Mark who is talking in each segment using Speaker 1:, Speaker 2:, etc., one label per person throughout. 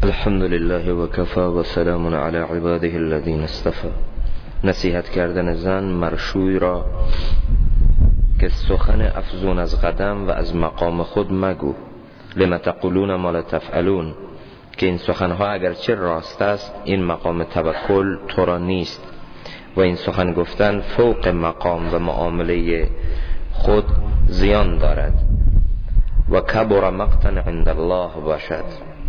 Speaker 1: الحمد لله و کفی و سلام علی عباده الذین اصطفى. نصیحت کردن زن مرشوی را که سخن افزون از قدم و از مقام خود مگو. لم تقولون ما لا تفعلون، که این سخنها اگرچه راست است این مقام توکل تو را نیست و این سخن گفتن فوق مقام و معامله خود زیان دارد و کبر مقتا عند الله باشد.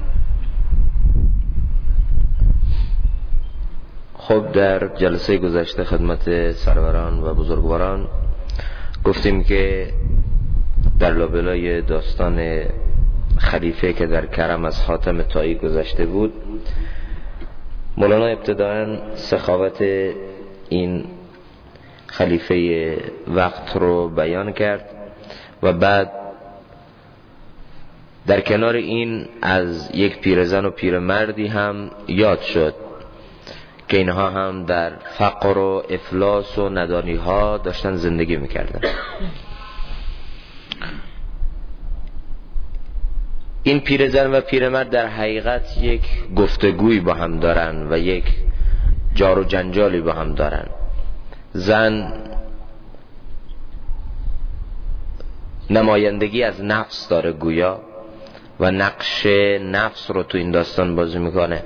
Speaker 1: خب در جلسه گذشته خدمت سروران و بزرگواران گفتیم که در لابلای داستان خلیفه که در کرم از حاتم طایی گذشته بود، مولانا ابتداءً سخاوت این خلیفه وقت رو بیان کرد و بعد در کنار این از یک پیرزن و پیرمردی هم یاد شد که اینها هم در فقر و افلاس و ندانی ها داشتن زندگی میکردن. این پیرزن و پیرمرد در حقیقت یک گفتگوی با هم دارن و یک جار و جنجالی با هم دارن. زن نمایندگی از نفس داره گویا و نقش نفس رو تو این داستان بازی میکنه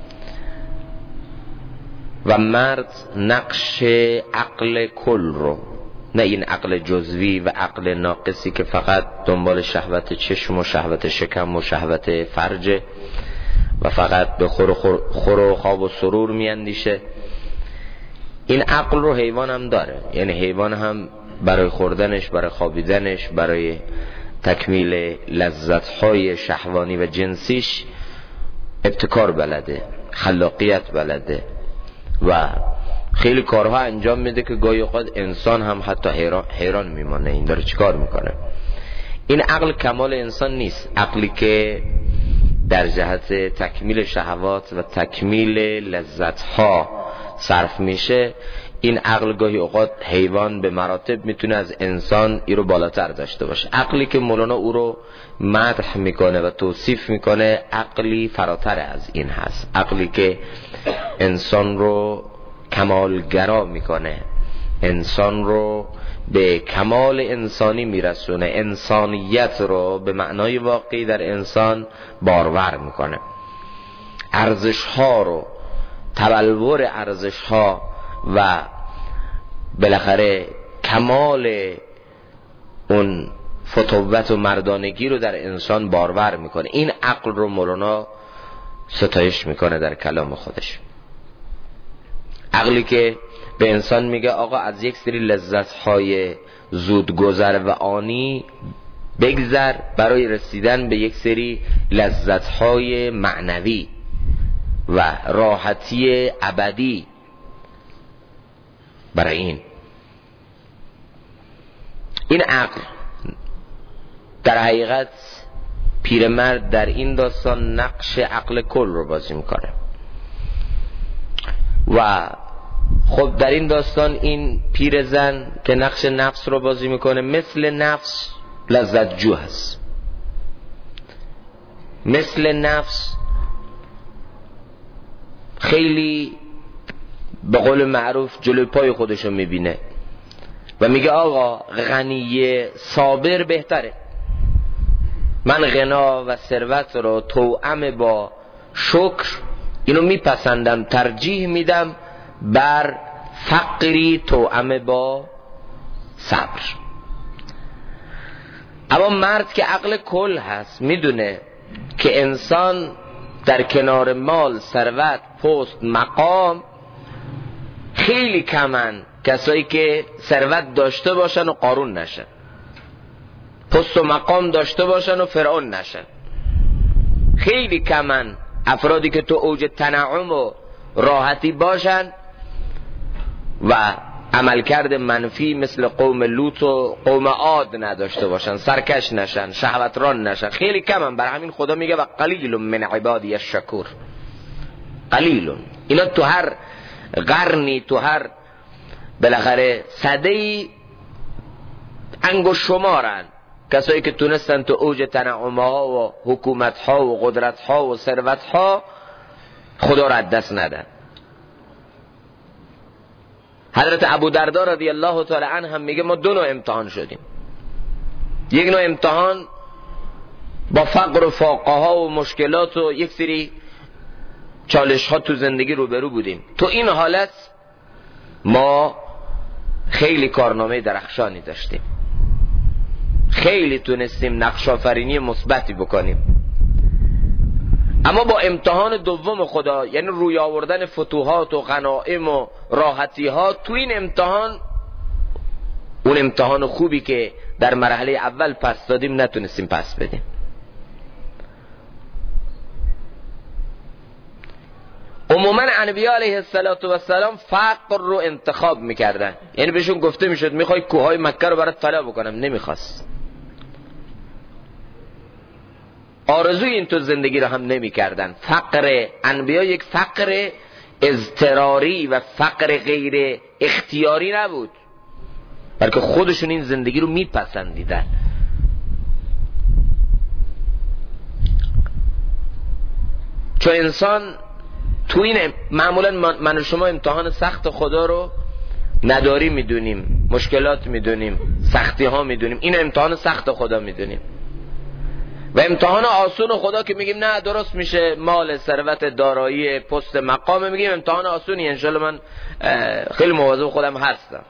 Speaker 1: و مرد نقش عقل کل رو، نه این عقل جزوی و عقل ناقصی که فقط دنبال شهوت چشم و شهوت شکم و شهوت فرج و فقط به خور و خواب و سرور میاندیشه. این عقل رو حیوان هم داره، یعنی حیوان هم برای خوردنش، برای خوابیدنش، برای تکمیل لذت‌های شهوانی و جنسیش ابتکار بلده، خلاقیت بلده و خیلی کارها انجام میده که گاهی اوقات انسان هم حتی حیران میمانه این داره چیکار میکنه. این عقل کمال انسان نیست. عقلی که در جهت تکمیل شهوات و تکمیل لذت‌ها صرف میشه، این عقل گاهی اوقات حیوان به مراتب میتونه از انسان این رو بالاتر داشته باشه. عقلی که مولانا او رو مدح میکنه و توصیف میکنه عقلی فراتر از این هست، عقلی که انسان رو کمالگرا میکنه، انسان رو به کمال انسانی میرسونه، انسانیت رو به معنای واقعی در انسان بارور میکنه، ارزش ها رو، تبلور ارزش ها و بالاخره کمال اون فتوت و مردانگی رو در انسان بارور میکنه. این عقل رو مولانا ستایش میکنه در کلام خودش. عقلی که به انسان میگه آقا از یک سری لذت‌های زودگذر و آنی بگذر برای رسیدن به یک سری لذت‌های معنوی و راحتی ابدی. برای این عقل در حقیقت پیرمرد در این داستان نقش عقل کل رو بازی میکنه و خب در این داستان این پیرزن که نقش نفس رو بازی میکنه مثل نفس لذت جو هست، مثل نفس خیلی به قول معروف جلوی پای خودشو میبینه و میگه آقا غنی صابر بهتره، من غنا و ثروت رو توأم با شکر اینو میپسندم، ترجیح میدم بر فقری توأم با صبر. اما مرد که عقل کل هست میدونه که انسان در کنار مال، ثروت، پست، مقام خیلی کمن کسایی که ثروت داشته باشن و قارون نشن، پست و مقام داشته باشن و فرعون نشن. خیلی کمن افرادی که تو اوج تنعم و راحتی باشن و عملکرد منفی مثل قوم لوط و قوم عاد نداشته باشن، سرکش نشن، شهوتران نشن. خیلی کمن. برای همین خدا میگه و قلیل من عبادی الشکور. قلیل. اینا تو هر قرنی، تو هر بالاخره صده‌ای انگشت شمارن کسایی که تونستن تو اوج تنعمها و حکومتها و قدرتها و ثروتها خدا را از دست ندن. حضرت ابودردا رضی الله تعالی عنه هم میگه ما دو نوع امتحان شدیم. یک نوع امتحان با فقر و فاقه ها و مشکلات و یک سری چالش ها تو زندگی روبرو بودیم. تو این حالت ما خیلی کارنامه درخشانی داشتیم، خیلی تونستیم نقش آفرینی مثبتی بکنیم. اما با امتحان دوم خدا، یعنی روی آوردن فتوحات و غنائم و راحتی ها، تو این امتحان، اون امتحان خوبی که در مرحله اول پس دادیم نتونستیم پس بدیم. عموما انبیاء علیه السلام فقر رو انتخاب میکردن، یعنی بهشون گفته میشد میخوای کوههای مکه رو برات طلا بکنم، نمیخواست. آرزوی این تو زندگی رو هم نمیکردن. فقر انبیاء یک فقر اضطراری و فقر غیر اختیاری نبود، بلکه خودشون این زندگی رو میپسندیدن. چون انسان تو این معمولا من و شما امتحان سخت خدا رو نداری میدونیم، مشکلات میدونیم، سختی ها میدونیم، این امتحان سخت خدا میدونیم. و امتحان آسون خدا که میگیم نه درست میشه، مال، ثروت، دارایی، پست، مقام، میگیم امتحان آسونی، انشالله من خیلی مواظب خودم هستم.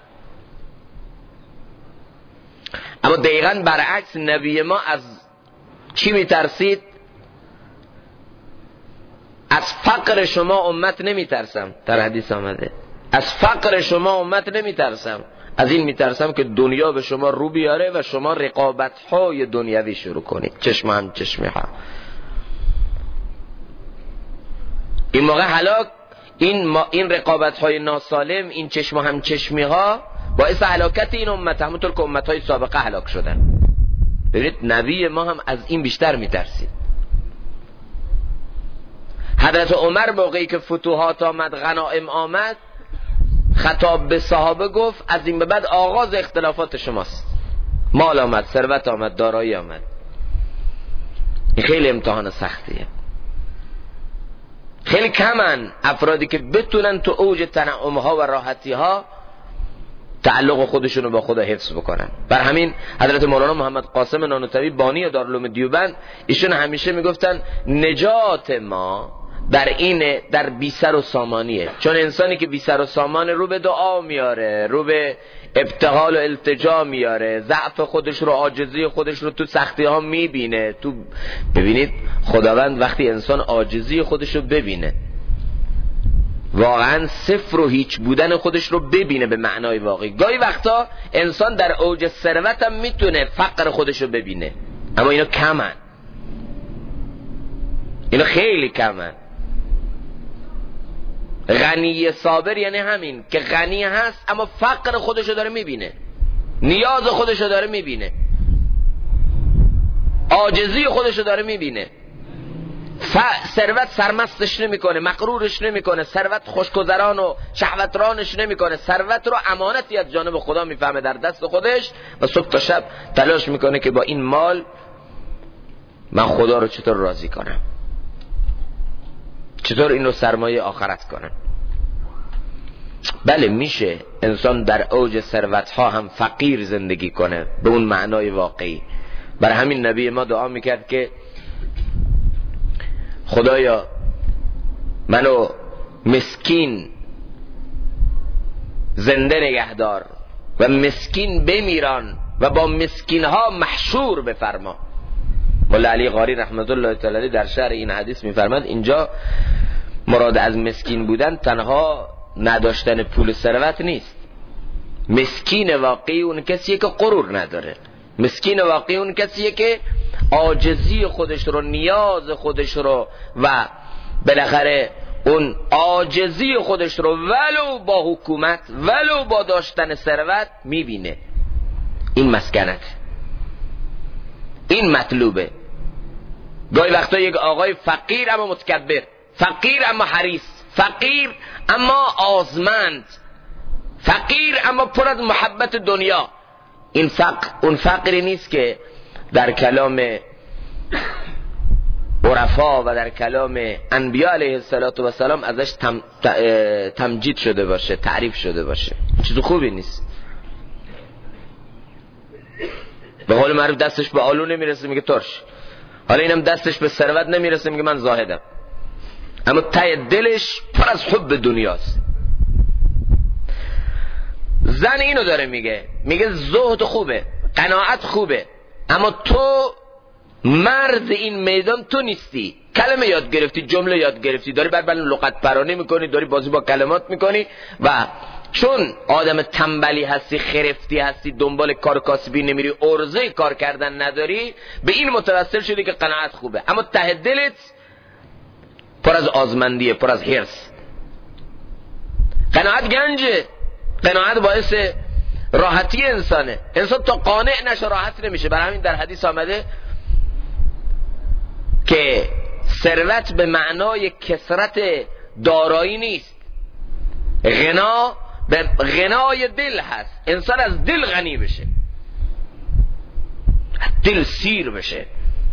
Speaker 1: اما دقیقاً برعکس، نبی ما از چی میترسید؟ از فقر شما امت نمیترسم، در حدیث آمده از فقر شما امت نمیترسم، از این میترسم که دنیا به شما رو بیاره و شما رقابت‌های دنیوی شروع کنید، چشم هم چشمی ها. این موقع هلاک، این رقابت‌های ناسالم، این چشم هم چشمی ها باعث هلاکت این امت، همونطور که امت‌های سابقه هلاک شدن. ببینید نبی ما هم از این بیشتر میترسید. حضرت عمر موقعی که فتوحات آمد، غنائم آمد، خطاب به صحابه گفت از این به بعد آغاز اختلافات شماست. مال آمد، ثروت آمد، دارایی آمد. این خیلی امتحان سختیه. خیلی کمن افرادی که بتونن تو اوج تنعمها و راحتیها تعلق خودشون رو با خدا حفظ بکنن. بر همین حضرت مولانا محمد قاسم نانوتوی بانی دارالعلوم دیوبند، ایشون همیشه میگفتن نجات ما در بی سر و سامانیه. چون انسانی که بی سر و سامان رو به دعا میاره، رو به ابتهال و التجا میاره، ضعف خودش رو، عاجزی خودش رو تو سختی ها میبینه. ببینید خداوند وقتی انسان عاجزی خودش رو ببینه، واقعا صفر و هیچ بودن خودش رو ببینه به معنای واقعی. گاهی وقتا انسان در اوج ثروت هم میتونه فقر خودش رو ببینه، اما اینا کمن، اینا خیلی کمن. غنی صابر یعنی همین که غنی هست اما فقر خودشو داره میبینه، نیاز خودشو داره میبینه، عاجزی خودشو داره میبینه. ثروت سرمستش نمیکنه، مغرورش نمیکنه، ثروت خوشگذران و شهوترانش نمیکنه، ثروت رو امانتی از جانب خدا میفهمه در دست خودش و صبح تا شب تلاش میکنه که با این مال من خدا رو چطور راضی کنم، چطور این رو سرمایه آخرت کنم. بله میشه انسان در اوج ثروت ها هم فقیر زندگی کنه به اون معنای واقعی. برای همین نبی ما دعا میکرد که خدایا منو مسکین زنده نگهدار و مسکین بمیران و با مسکین ها محشور بفرما. مولا علی قاری رحمت الله تعالی در شرح این حدیث میفرماد اینجا مراد از مسکین بودن تنها نداشتن پول ثروت نیست. مسکین واقعی اون کسیه که غرور نداره. مسکین واقعی اون کسیه که عاجزی خودش رو، نیاز خودش رو و بالاخره اون عاجزی خودش رو ولو با حکومت، ولو با داشتن ثروت میبینه. این مسکنت، این مطلوبه. گاهی وقتا یک آقای فقیر اما متکبر، فقیر اما حریص، فقیر اما آزمند، فقیر اما پر از محبت دنیا. این اون فقری نیست که در کلام عرفا و در کلام انبیاء علیه السلام ازش تمجید شده باشه، تعریف شده باشه. چیز خوبی نیست. به قول معروف دستش به آلو نمیرسه میگه ترش، حالا اینم دستش به ثروت نمیرسه میگه من زاهدم، اما ته دلش پر از حب دنیاست. زن اینو داره میگه زهد خوبه، قناعت خوبه، اما تو مرد این میدان تو نیستی. کلمه یاد گرفتی، جمله یاد گرفتی، داری بر لغت پرانی میکنی، داری بازی با کلمات میکنی و چون آدم تنبلی هستی، خرفتی هستی، دنبال کار کاسبی نمیری، ارزه کار کردن نداری، به این متوسل شدی که قناعت خوبه، اما ته دلت پر از آزمندیه، پر از حرص. قناعت گنجه، قناعت باعث راحتی انسانه. انسان تا قانع نشه راحت نمیشه. برای همین در حدیث آمده که ثروت به معنای کثرت دارایی نیست، غنا به غنای دل هست. انسان از دل غنی بشه، از دل سیر بشه،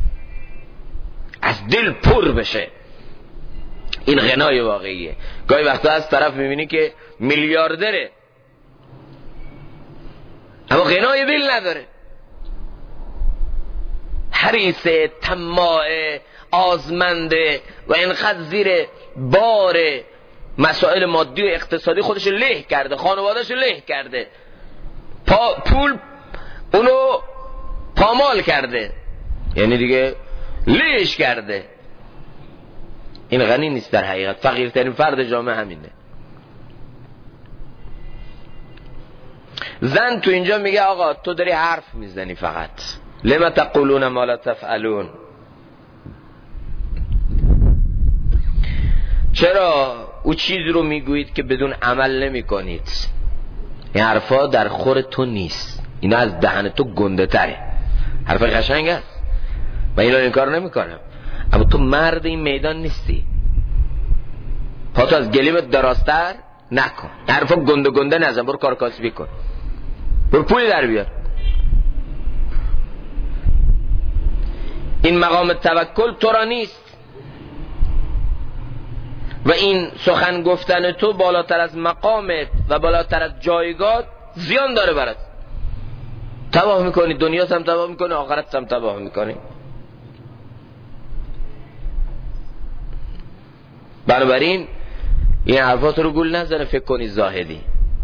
Speaker 1: از دل پر بشه، این غنای واقعیه. گاهی وقتا از طرف میبینی که میلیاردره اما غنای دل نداره، حریصه، طماعه، آزمنده و اینقدر زیر بار مسائل مادی و اقتصادی خودش له کرده، خانوادهش له کرده، پول اونو پامال کرده، یعنی دیگه لهش کرده. این غنی نیست در حقیقت. فقیرترین فرد جامعه همینه. زن تو اینجا میگه آقا تو داری حرف میزنی فقط، لما تقولون ما لا تفعلون. چرا او چیز رو میگویید که بدون عمل نمی کنید؟ این حرفا در خور تو نیست، اینا از دهن تو گنده تره. حرف قشنگ است و اینا این کار نمی کنم، اما تو مرد این میدان نیستی. پا تو از گلیمت درازتر نکن، حرفا گنده گنده نزن، برو کار کاسبی کن، برو پولی در بیار. این مقام توکل تو را نیست و این سخن گفتن تو بالاتر از مقامت و بالاتر از جایگاه زیان داره برات. تباه میکنی، دنیا هم تباه میکنی، آخرت هم تباه میکنی. بنابراین این حرفات رو گول نزنه فکر کنی زاهدی.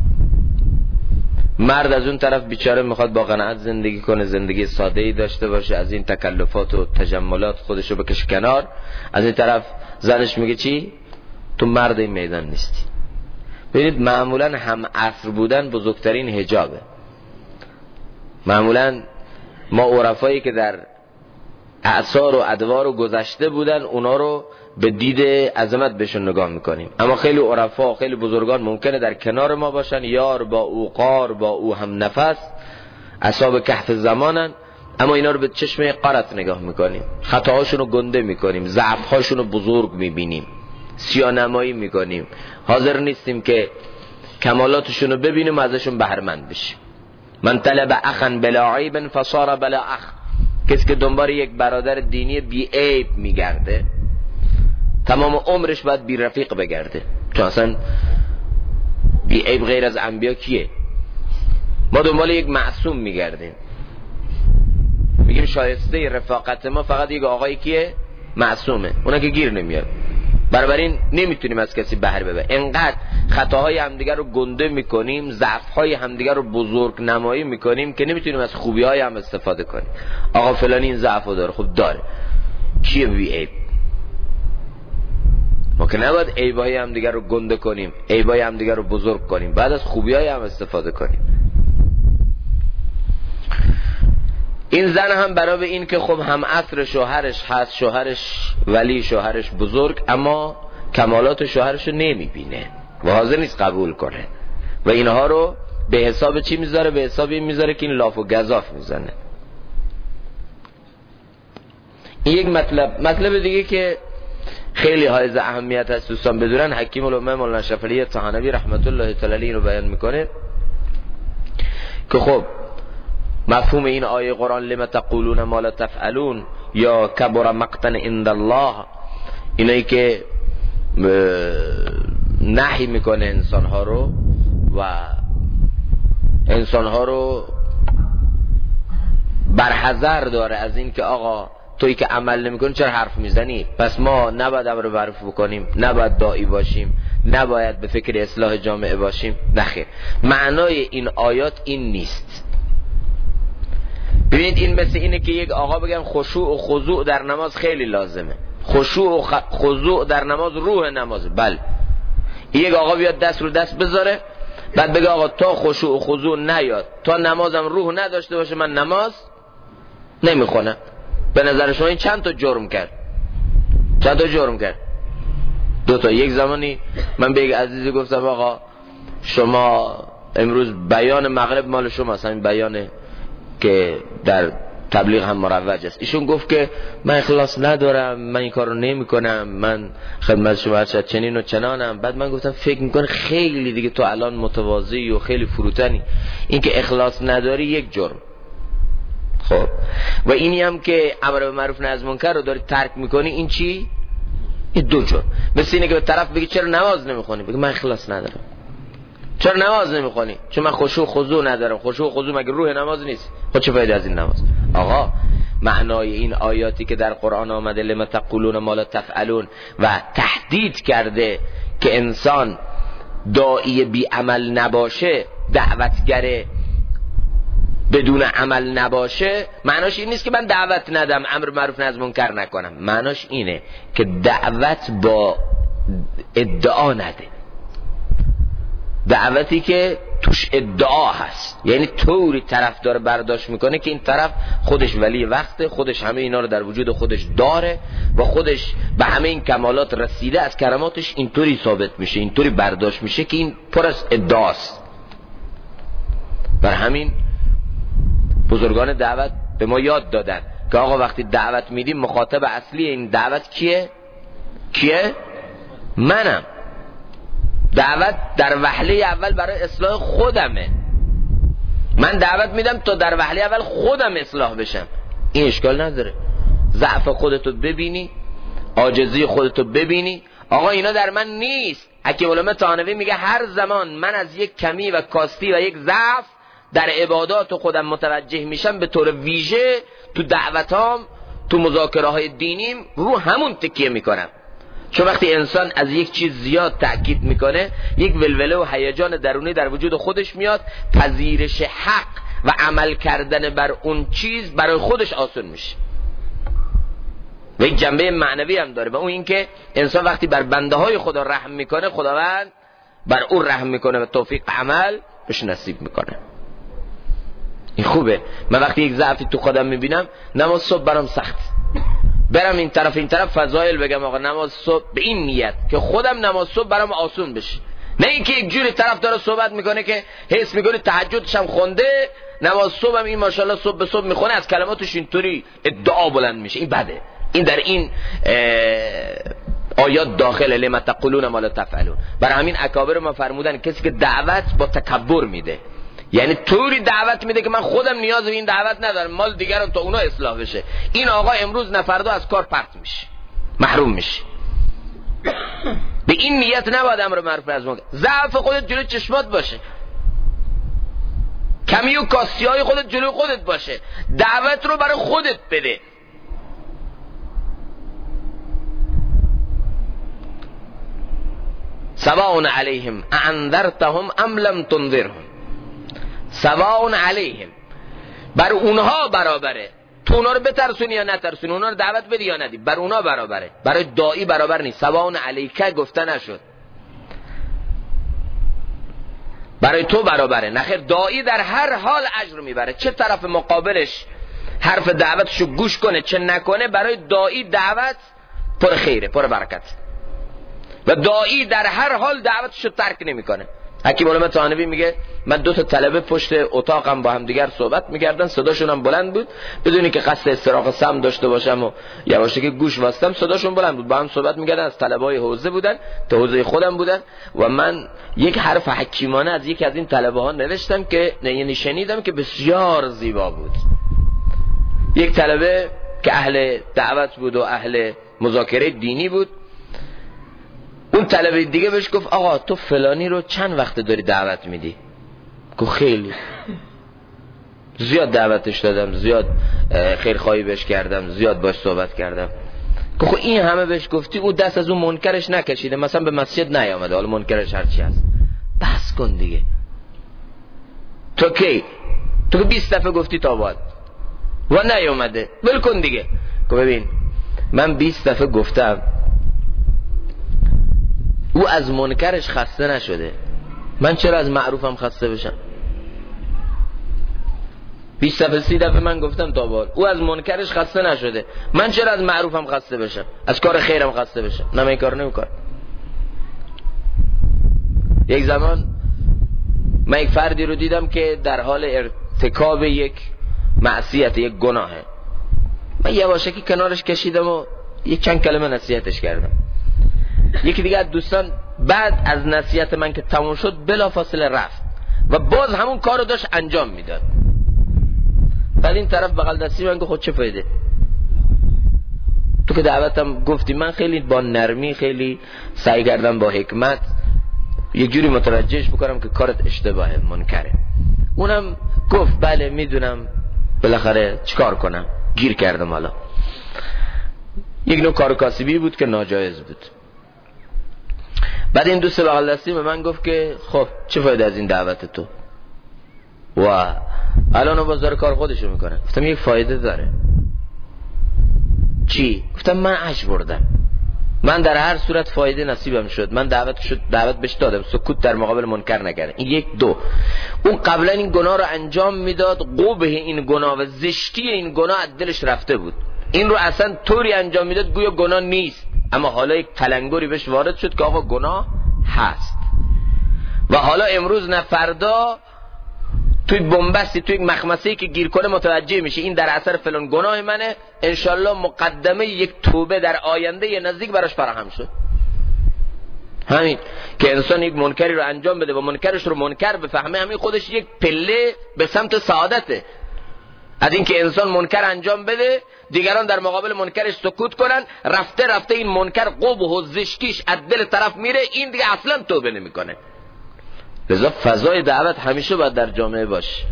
Speaker 1: مرد از اون طرف بیچاره میخواد با قناعت زندگی کنه، زندگی ساده‌ای داشته باشه، از این تکلفات و تجملات خودشو بکشه کنار. از این طرف زنش میگه چی؟ تو مرد این میدان نیستی. ببینید معمولا هم عصر بودن بزرگترین حجابه. معمولا ما عرفایی که در اعصار و ادوار و گذشته بودن اونا رو به دید عظمت بهشون نگاه میکنیم، اما خیلی عرفا، خیلی بزرگان ممکنه در کنار ما باشن، یار با او، قار با او هم نفس، اصحاب کهف زمانن، اما اینا رو به چشم قارت نگاه میکنیم، خطاهاشون رو گنده میکنیم، ضعفهاشون رو بزرگ میبینیم، سیانمایی میکنیم، حاضر نیستیم که کمالاتشون رو ببینیم و ازشون بهرمند بشیم. من طلب اخا بلا عیب فصار بلا اخ. کسی که دنبال یک برادر دینی بی عیب میگرده تمام عمرش باید بی رفیق بگرده، چون اصلا بی عیب غیر از انبیا کیه؟ ما دنبال یک معصوم میگردیم، میگیم شایسته رفاقت ما فقط یک آقایی کیه؟ معصومه، اونا که گیر نمیاد. بنابراین نمیتونیم از کسی بهره ببریم. انقدر خطاهای همدیگر رو گنده میکنیم، ضعفهای همدیگر رو بزرگ نمایی میکنیم که نمیتونیم از خوبیهای هم استفاده کنیم. آقا فلانی این ضعفو داره، خب داره، کیه بی عیب؟ ما که نباید عیبای همدیگر رو گنده کنیم، عیبای همدیگر رو بزرگ کنیم، بعد از خوبیهای هم استفاده کنیم. این زن هم برای این که خب هم عصر شوهرش هست، شوهرش ولی، شوهرش بزرگ، اما کمالات شوهرش رو نمیبینه و حاضر نیست قبول کنه و اینها رو به حساب چی میذاره؟ به حساب این میذاره که این لاف و گزاف میزنه. این یک مطلب دیگه که خیلی حائز اهمیت هست دوستان بدونن، حکیم الامه مولانا شفیعی طحانوی رحمت الله تعالی علیه رو بیان میکنه که خب مفهوم این آیه قرآن لم تقولون ما لا تفعلون یا کبر مقتا عند الله، اینایی که نهی میکنه انسانها رو و انسانها رو برحذر داره از این که آقا تویی که عمل نمیکنی چرا حرف میزنی؟ پس ما نباید امر معروف بکنیم، نباید داعی باشیم، نباید به فکر اصلاح جامعه باشیم. نخیر، معنای این آیات این نیست. ببینید این مثل اینه که یک آقا بگن خشوع و خضوع در نماز خیلی لازمه. خشوع و خضوع در نماز روح نمازه. بله، یک آقا بیاد دست رو دست بذاره بعد بگه آقا تا خشوع و خضوع نیاد، تا نمازم روح نداشته باشه، من نماز نمیخونم. به نظر شما این چند تا جرم کرد؟ چند تا جرم کرد؟ 2 تا. یک زمانی من به یک عزیزی گفتم آقا شما امروز بیان مغرب مال شماست، همین بیانه که در تبلیغ هم مروج است. ایشون گفت که من اخلاص ندارم، من این کارو نمی کنم، من خدمت شما هرچند چنین و چنانم. بعد من گفتم فکر میکنه خیلی دیگه تو الان متواضعی و خیلی فروتنی، این که اخلاص نداری یک جرم. خب و اینی هم که امر به معروف نهی از منکر رو داری ترک میکنی، این چی؟ این 2 جرم. مثل اینه که به طرف بگی چرا نماز نمیخونی؟ بگی من اخلاص ندارم. چرا نماز نمیخونی؟ چون من خشوع و خضوع ندارم. خشوع و خضوع مگه روح نماز نیست؟ خب چه فایده از این نماز؟ آقا معنای این آیاتی که در قرآن آمده لم تقولون ما لا تفعلون و تهدید کرده که انسان داعی بی عمل نباشه، دعوتگر بدون عمل نباشه، معناش این نیست که من دعوت ندم، امر معروف نهی از منکر نکنم. معناش اینه که دعوت با ادعا نده، دعوتی که توش ادعا هست، یعنی طوری طرفدار برداشت میکنه که این طرف خودش ولی وقته، خودش همه اینا رو در وجود خودش داره و خودش به همه این کمالات رسیده، از کراماتش اینطوری ثابت میشه، اینطوری برداشت میشه که این پر از ادعاست. بر همین بزرگان دعوت به ما یاد دادن که آقا وقتی دعوت میدیم مخاطب اصلی این دعوت کیه؟ منم. دعوت در وهله اول برای اصلاح خودمه. من دعوت میدم تا در وهله اول خودم اصلاح بشم. این اشکال نداره. ضعف خودتو ببینی، عاجزی خودتو ببینی، آقا اینا در من نیست. حکیم علامه طحاوی میگه هر زمان من از یک کمی و کاستی و یک ضعف در عبادات خودم متوجه میشم، به طور ویژه تو دعوتام، تو مذاکره های دینیم رو همون تکیه میکنم. چون وقتی انسان از یک چیز زیاد تأکید میکنه، یک ولوله و هیجان درونی در وجود خودش میاد، پذیرش حق و عمل کردن بر اون چیز برای خودش آسان میشه. و یک جنبه معنوی هم داره، و اون این که انسان وقتی بر بنده های خدا رحم میکنه، خداوند بر اون رحم میکنه و توفیق عمل بهش نصیب میکنه. این خوبه. من وقتی یک ضعفی تو خودم میبینم، نماز صبح برام سخت، برم این طرف فضایل بگم آقا نماز صبح به این نیت که خودم نماز صبح برام آسون بشه، نه اینکه یک جوری طرف داره صحبت میکنه که حس میکنه تهجدش هم خونده، نماز صبح هم این ماشاءالله صبح به صبح میخونه، از کلماتش اینطوری ادعا بلند میشه. این بده. این در این آیات داخل لما تقولون ما لا تفعلون. برای همین اکابر ما فرمودن کسی که دعوت با تکبر میده، یعنی طوری دعوت میده که من خودم نیاز به این دعوت ندارم، مال دیگران تا اونا اصلاح بشه، این آقا امروز نفردا از کار پرت میشه، محروم میشه. به این نیت نباید امر معروف نهی از منکر. ضعف خودت جلوی چشمات باشه، کمی و کاستی های خودت جلوی خودت باشه، دعوت رو برای خودت بده. سواء علیهم انذرتهم ام لم تنذرهم، سواء علیهم، بر اونها برابره. تو اونا رو بترسونی یا نترسونی، اونا رو دعوت بدی یا ندی، بر اونا برابره. برای داعی برابر نیست. سواء علیک گفته نشد، برای تو برابره. نخیر، داعی در هر حال اجر میبره، چه طرف مقابلش حرف دعوتشو گوش کنه چه نکنه، برای داعی دعوت پر خیره، پر برکت، و داعی در هر حال دعوتشو ترک نمیکنه. حکیم علامه طحاوی میگه من 2 تا طلبه پشت اتاقم با هم دیگر صحبت میکردن، صداشون هم بلند بود بدونی که قصد استراق سم داشته باشم و یواشکی گوش واسطم، صداشون بلند بود، با هم صحبت میکردن. از طلبه‌های حوزه بودن، تا حوزه خودم بودن و من یک حرف حکیمانه از یکی از این طلبه ها نوشتم که یعنی شنیدم که بسیار زیبا بود. یک طلبه که اهل دعوت بود و اهل مذاکره دینی بود، اون طلبه دیگه بهش گفت آقا تو فلانی رو چند وقت داری دعوت میدی؟ گفت خیلی زیاد دعوتش دادم، زیاد خیرخواهی بهش کردم، زیاد باش صحبت کردم. گفت این همه بهش گفتی، او دست از اون منکرش نکشیده، مثلا به مسجد نیامده، حالا منکرش هرچی هست. بس کن دیگه، تو کی؟ تو که 20 دفعه گفتی تا باید و نیامده، ول کن دیگه. گفت ببین من 20 دفعه گفتم، او از منکرش خسته نشده، من چرا از معروفم خسته بشم؟ 20 دفعه 30 دفعه من گفتم تا بار، او از منکرش خسته نشده، من چرا از معروفم خسته بشم، از کار خیرم خسته بشم؟ نه من این کار نمیکنم. یک زمان من یک فردی رو دیدم که در حال ارتکاب یک معصیت، یک گناهه، من یواشکی کنارش کشیدم و یک چند کلمه نصیحتش کردم. یکی دیگه از دوستان بعد از نصیحت من که تموم شد بلافاصله رفت و باز همون کار رو داشت انجام میداد. بعد این طرف بغل دستی من گفت خود چه فایده؟ تو که دعوتم گفتی. من خیلی با نرمی، خیلی سعی کردم با حکمت یک جوری متوجهش بکنم که کارت اشتباهه، منکره. اونم گفت بله میدونم، بالاخره چیکار کنم، گیر کردم. حالا یک نوع کار کاسبی بود که ناجایز بود. بعد این دوست بغل دستی به من گفت که خب چه فایده از این دعوت تو؟ و الان باز داره کار خودشو میکنه. گفتم یک فایده داره. چی؟ گفتم من عجب بردم، من در هر صورت فایده نصیبم شد، من دعوت بهش دادم، سکوت در مقابل منکر نکردم. این یک. دو، اون قبلا این گناه رو انجام میداد، قبح این گناه و زشتی این گناه از دلش رفته بود، این رو اصلا طوری انجام میداد گویا گناه نیست، اما حالا یک تلنگری بهش وارد شد که آقا گناه هست. و حالا امروز نه فردا توی بنبستی، توی یک مخمسه‌ای که گیر کنه متوجه میشه این در اثر فلان گناه منه، انشالله مقدمه یک توبه در آینده نزدیک براش فراهم شد. همین که انسان یک منکری رو انجام بده و منکرش رو منکر بفهمه، همین خودش یک پله به سمت سعادته. از این که انسان منکر انجام بده، دیگران در مقابل منکرش سکوت کنن، رفته رفته این منکر قبح و زشتیش از دل طرف میره، این دیگه اصلا توبه نمیکنه. لذا فضای دعوت همیشه باید در جامعه باشه.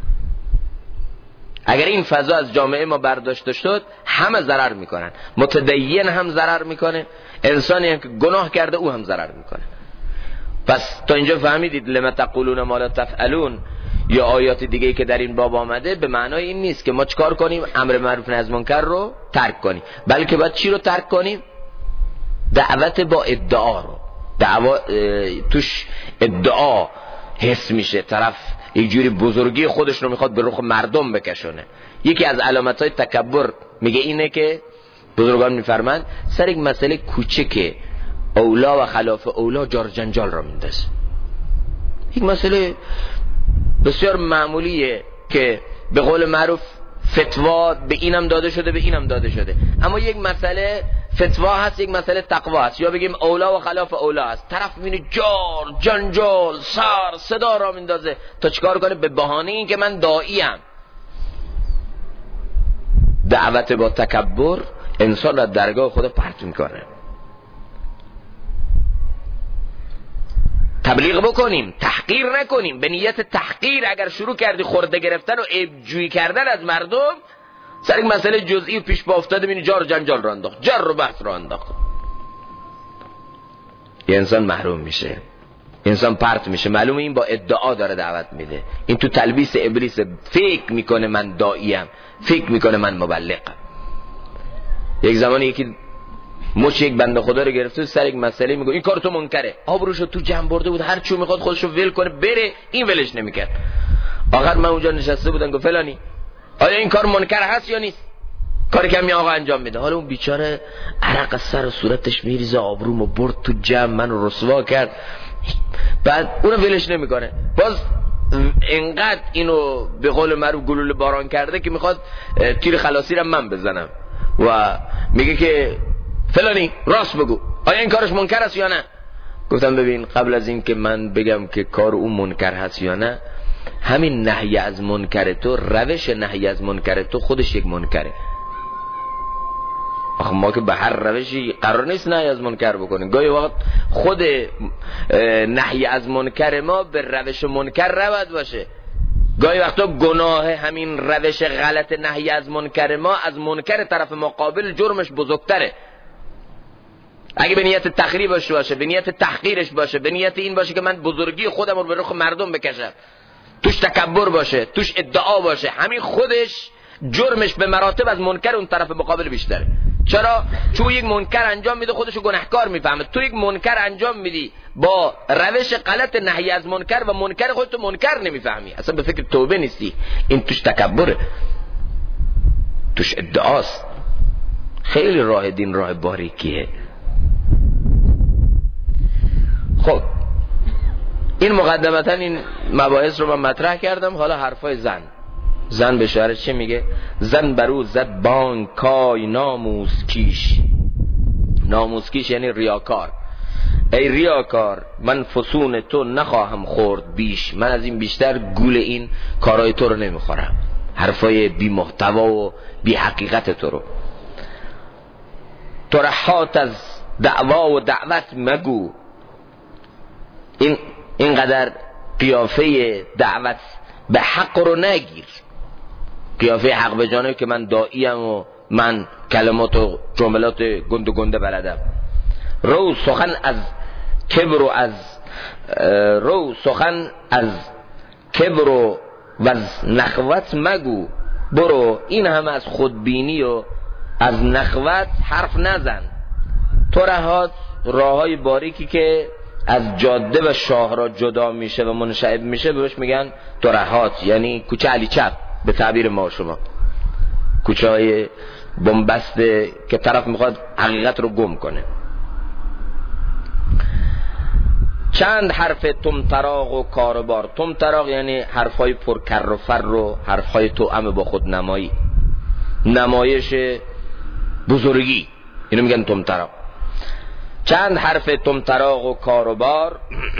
Speaker 1: اگر این فضا از جامعه ما برداشته شد، همه ضرر میکنن، متدین هم ضرر میکنه، انسانی هم که گناه کرده او هم ضرر میکنه. پس تا اینجا فهمیدید لما تقولون ما لا تفعلون یا آیات دیگه که در این باب آمده به معنای این نیست که ما چکار کنیم؟ امر معروف نهی از منکر رو ترک کنیم، بلکه باید چی رو ترک کنیم؟ دعوت با ادعا رو. توش ادعا حس میشه، طرف یک جوری بزرگی خودش رو میخواد به رخ مردم بکشونه. یکی از علامت‌های تکبر میگه اینه که بزرگان میفرمند سر یک مسئله کوچکه اولا و خلاف اولا جار جنجال را میندازه. یک مسئله بسیار معمولیه که به قول معروف فتوا به اینم داده شده به اینم داده شده، اما یک مسئله فتوا هست، یک مسئله تقوا هست، یا بگیم اولا و خلاف اولا هست. طرف میبینه جار جنجال سر صدا را میندازه تا چیکار کنه؟ به بهانه این که من داعیم. دعوت با تکبر انسان را درگاه خدا پرت میکنه. تبلیغ بکنیم، تحقیر نکنیم. به نیت تحقیر اگر شروع کردی خورده گرفتن و عیب جویی کردن از مردم، سر این مسئله جزئی پیش با افتاده بینی جار جنجال را انداخت، جر و بحث را انداخت، یه انسان محروم میشه، انسان پرت میشه. معلومه این با ادعا داره دعوت میده، این تو تلبیس ابلیس. فکر میکنه من داعیم، فکر میکنه من مبلغم. یک زمانی یکی مچ یک بنده خدا رو گرفته سر یک مسئله، میگه این کار تو منکره، آبروشو تو جمع برده بود، هر چی میخواد خودشو ول کنه بره، این ولش نمیکرد. آخر من اونجا نشسته بودم، گفت فلانی آیا این کار منکر هست یا نیست؟ کاری که همین آقا انجام میده. حالا اون بیچاره عرق از سر صورتش میریزه، آبرومو برد تو جمع، منو رسوا کرد. بعد اونو ولش نمیکنه، باز اینقدر اینو به قول معروف گلوله باران کرده که میخواد تیر خلاصی رو من بزنم و میگه که فلانی راست بگو، آیا این کارش منکر است یا نه؟ گفتم ببین، قبل از این که من بگم که کار اون منکر هست یا نه، همین نهی از منکر تو، روش نهی از منکر تو خودش یک منکره. آخه ما که به هر روشی قرار نیست نهی از منکر بکنیم. گاهی وقت خود نهی از منکر ما به روش منکر رود باشه. گاهی وقتا گناه همین روش غلط نهی از منکر ما از منکر طرف مقابل جرمش بزرگتره. اگه به نیت تخریبش باشه، به نیت تحقیرش باشه، به نیت این باشه که من بزرگی خودم رو به رخ مردم بکشم، توش تکبر باشه، توش ادعا باشه، همین خودش جرمش به مراتب از منکر اون طرف مقابل بیشتره. چرا؟ چون یک منکر انجام میده خودشو گناهکار میفهمه. تو یک منکر انجام میدی با روش غلط نهی از منکر و منکر خودتو منکر نمیفهمی، اصلا به فکر توبه نیستی. این توش تکبره، توش ادعاست. خیلی راه دین راه باریکیه. خب این مقدمتا این مباحث رو من مطرح کردم. حالا حرفای زن به شعر چه میگه؟ زن برو زد بانگ کای ناموس کیش. ناموس کیش یعنی ریاکار. ای ریاکار، من فسون تو نخواهم خورد بیش، من از این بیشتر گول این کارهای تو رو نمیخورم، حرفای بی محتوا و بی حقیقت تو رو. ترحات از دعوا و دعوت مگو. اینقدر قیافه دعوت به حق رو نگیر، قیافه حق به جانب که من داعیم و من کلمات و جملات گنده گنده بلدم. رو سخن از کبر و از نخوت مگو. برو این همه از خودبینی و از نخوت حرف نزن. ترحات راههای باریکی که از جاده و شاهراه جدا میشه و منشعب میشه بهش میگن ترحات، یعنی کوچه علی چپ به تعبیر ما شما، کوچه های بنبسته که طرف میخواد حقیقت رو گم کنه. چند حرف طمطراق و کاربار. طمطراق یعنی حرفای پرکر و فر و حرفای توأم با خود نمایی، نمایش بزرگی، اینو میگن طمطراق. چند حرف طمطراق و کاربار.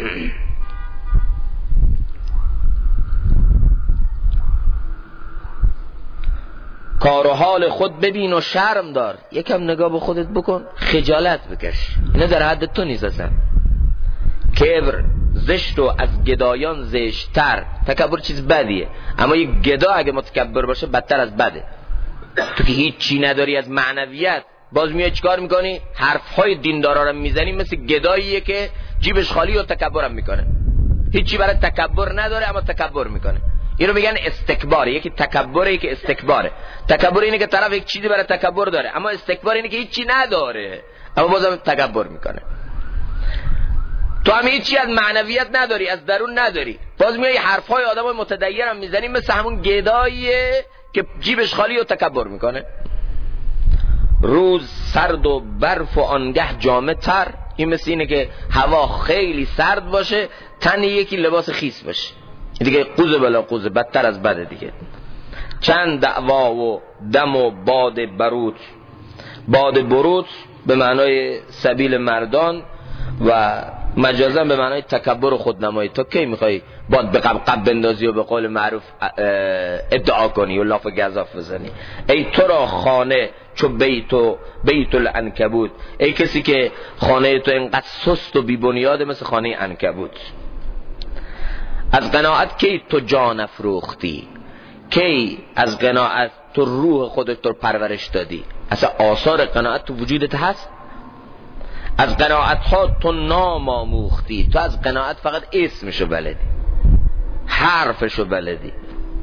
Speaker 1: کار و حال خود ببین و شرم دار. یکم نگاه به خودت بکن، خجالت بکش، اینه در حد تو نیست اصلا. کبر زشت و از گدایان زشتر. تکبر چیز بدیه، اما یک گدا اگه متکبر باشه بدتر از بده. تو که هیچ چی نداری از معنویت، باز میای چیکار میکنی؟ حرفهای دیندارا رو میزنی، مثل گداییه که جیبش خالی و تکبرم میکنه. هیچی برای تکبر نداره اما تکبر میکنه. اینو میگن استکبار. یکی تکبره، یکی استکباره. تکبر اینه که طرف یک چیزی برای تکبر داره، اما استکبار اینه که هیچی نداره اما بازم تکبر میکنه. تو هم هیچی از معنویت نداری، از درون نداری، باز میای حرفهای آدمای متدین هم میزنی، مثل همون گداییه که جیبش خالی و تکبر میکنه. روز سرد و برف و آنگه جامه تر. این مثل اینه که هوا خیلی سرد باشه، تن یکی لباس خیس باشه، دیگه قوزه بلا قوزه، بدتر از بده دیگه. چند دعوا و دم و باد بروت. باد بروت به معنای سبیل مردان و مجازا به معنای تکبر و خودنمایی. تا کی میخوای باد به قب بندازی و به قول معروف ادعا کنی و لاف گزاف بزنی؟ ای تو را خانه چو بیت العنکبوت. ای کسی که خانه تو اینقدر سست و بی بنیاده مثل خانه عنکبوت. از قناعت کی تو جان افروختی. کی از قناعت تو روح خودت رو پرورش دادی؟ اصلا آثار قناعت تو وجودت هست؟ از قناعت ها تو نام آموختی. تو از قناعت فقط اسمشو بلدی، حرفشو بلدی.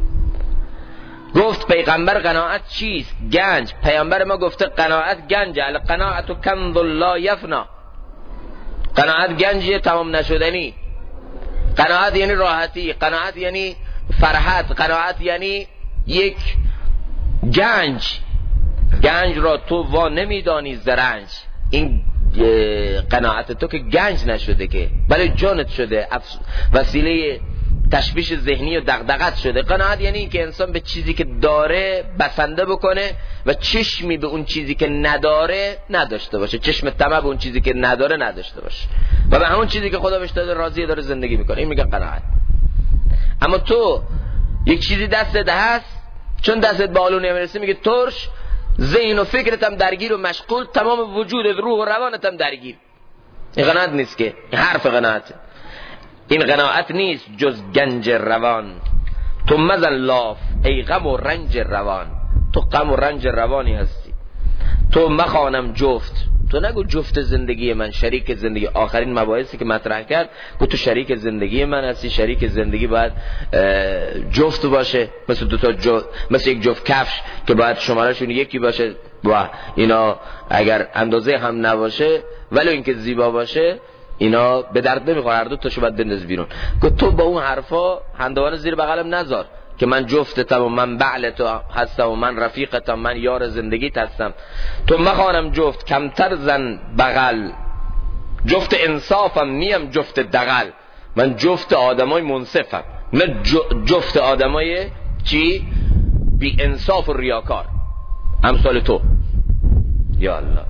Speaker 1: گفت پیغمبر قناعت چیست؟ گنج. پیامبر ما گفته قناعت گنجه. القناعت کنز لا یفنا. قناعت گنجیه تمام نشدنی. قناعت یعنی راحتی، قناعت یعنی فرحت، قناعت یعنی یک گنج. گنج را تو وا نمیدانی زرنج. این قناعت تو که گنج نشده که، بله جانت شده، وسیله تشویش ذهنی و دغدغت شده. قناعت یعنی که انسان به چیزی که داره بسنده بکنه و چشمی به اون چیزی که نداره نداشته باشه، چشم طمع به اون چیزی که نداره نداشته باشه و به همون چیزی که خدا بهش داده راضیه، داره زندگی میکنه. این میگن قناعت. اما تو یک چیزی دستت هست، چون دستت به آلو نمیرسه میگه ترش، ذهن و فکرت هم درگیر و مشغول، تمام وجودت، روح و روانت هم درگیر. این قناعت نیست که، این حرف قناعت. این قناعت نیست جز گنج روان. تو مزن لاف ای غم و رنج روان، تو غم و رنج روانی هستی. تو مخوانم جفت، تو نگو جفت زندگی من، شریک زندگی. آخرین مباحثی که مطرح کرد گفت تو شریک زندگی من هستی. شریک زندگی باید جفت باشه، مثل مثل یک جفت کفش که باید شمارهشون یکی باشه و اینا اگر اندازه هم نباشه ولی اینکه زیبا باشه اینا به درد نمیخوره، هر دو تاشو باید بنداز بیرون. گفت تو با اون حرفا هندوانه زیر بغلم نذار که من جفتتم و من بعل تو هستم و من رفیقتم، من یار زندگیت هستم. تو مخوانم جفت کمتر زن بغل، جفت انصافم نیم جفت دغل. من جفت آدمای منصفم، نه جفت آدمای چی؟ بی انصاف و ریاکار امثال تو. یا الله،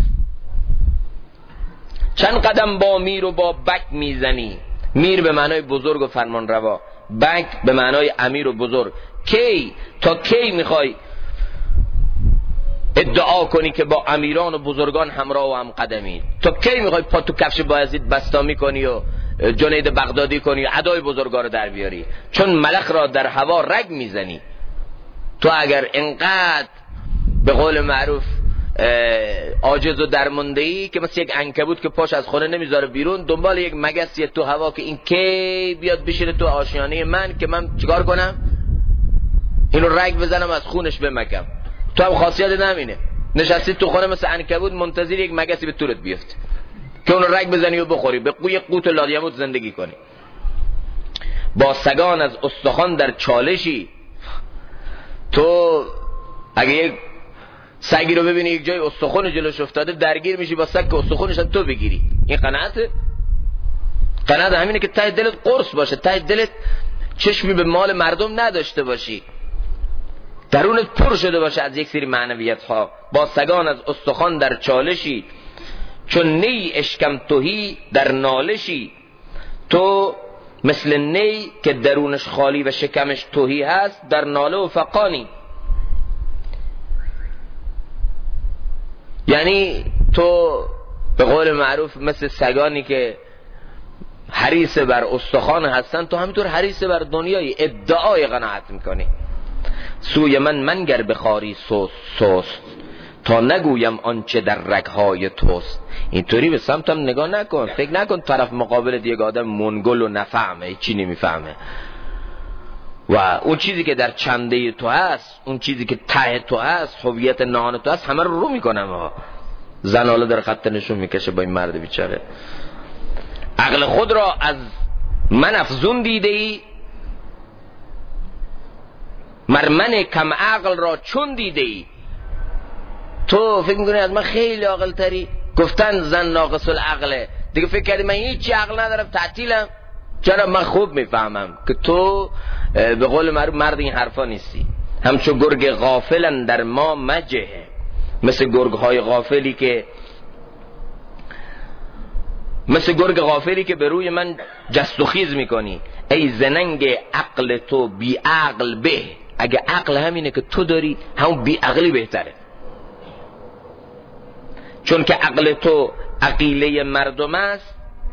Speaker 1: چند قدم با میر و با بک میزنی. میر به معنای بزرگ و فرمان روا، بک به معنای امیر و بزرگ. کی تا کی میخوای ادعا کنی که با امیران و بزرگان همراه و هم قدمی؟ تا کی میخوای پا تو کفش بایزید بستا کنی و جنید بغدادی کنی و ادای بزرگا رو در بیاری؟ چون ملخ را در هوا رگ میزنی. تو اگر انقدر به قول معروف عاجز و درمانده‌ای که مثل یک عنکبوت که پاش از خونه نمیذاره بیرون، دنبال یک مگسی تو هوا که این کی بیاد بشینه تو آشیانه من که من چیکار کنم؟ اینو رگ بزنم از خونش بمکم. تو هم خاصیت نمینه، نشستی تو خونه مثل عنکبوت منتظر یک مگسی به طورت بیفته که اونو رگ بزنی و بخوری، به قوی قوت لادیموت زندگی کنی. با سگان از استخوان در چالشی. تو اگه یک سگی رو ببینی یک جای استخوان جلوش افتاده درگیر میشی با سگ که استخوانش تو بگیری. این قناعته؟ قناعت همینه که ته دلت قرص باشه، ته دلت چشمی به مال مردم نداشته باشی، درونت پر شده باشه از یک سری معنویت ها. با سگان از استخوان در چالشی، چون نی اشکم توهی در نالشی. تو مثل نی که درونش خالی و شکمش توهی هست در ناله و فقانی. یعنی تو به قول معروف مثل سگانی که حریص بر استخوان هستن، تو همینطور حریص بر دنیای ادعای قناعت میکنی. سوی من منگر بخاری سست، تا نگویم آنچه در رگهای توست. اینطوری به سمتم نگاه نکن، فکر نکن طرف مقابل دیگه آدم منگل و نفهمه، چی نمیفهمه. و اون چیزی که در چنده تو هست، اون چیزی که ته تو هست، هویت نهان تو هست، همه رو میکنم. زن حالا در خط نشون میکشه با این مرد بیچاره. عقل خود را از من افزون دیده ای، مرمن کم عقل را چون دیده ای. تو فکر میکنی از من خیلی عاقل تری؟ گفتن زن ناقص العقله، دیگه فکر کردی من هیچی عقل ندارم، تعطیلم؟ چرا؟ من خوب میفهمم که تو به قول مرد این حرفا نیستی. همچو گرگ غافلن در ما مجه، مثل گرگ های غافلی که به روی من جست و خیز میکنی. ای زننگ عقل تو بی عقل به. اگه عقل همینه که تو داری، همون بی عقلی بهتره. چون که عقل تو عقیله مردم است.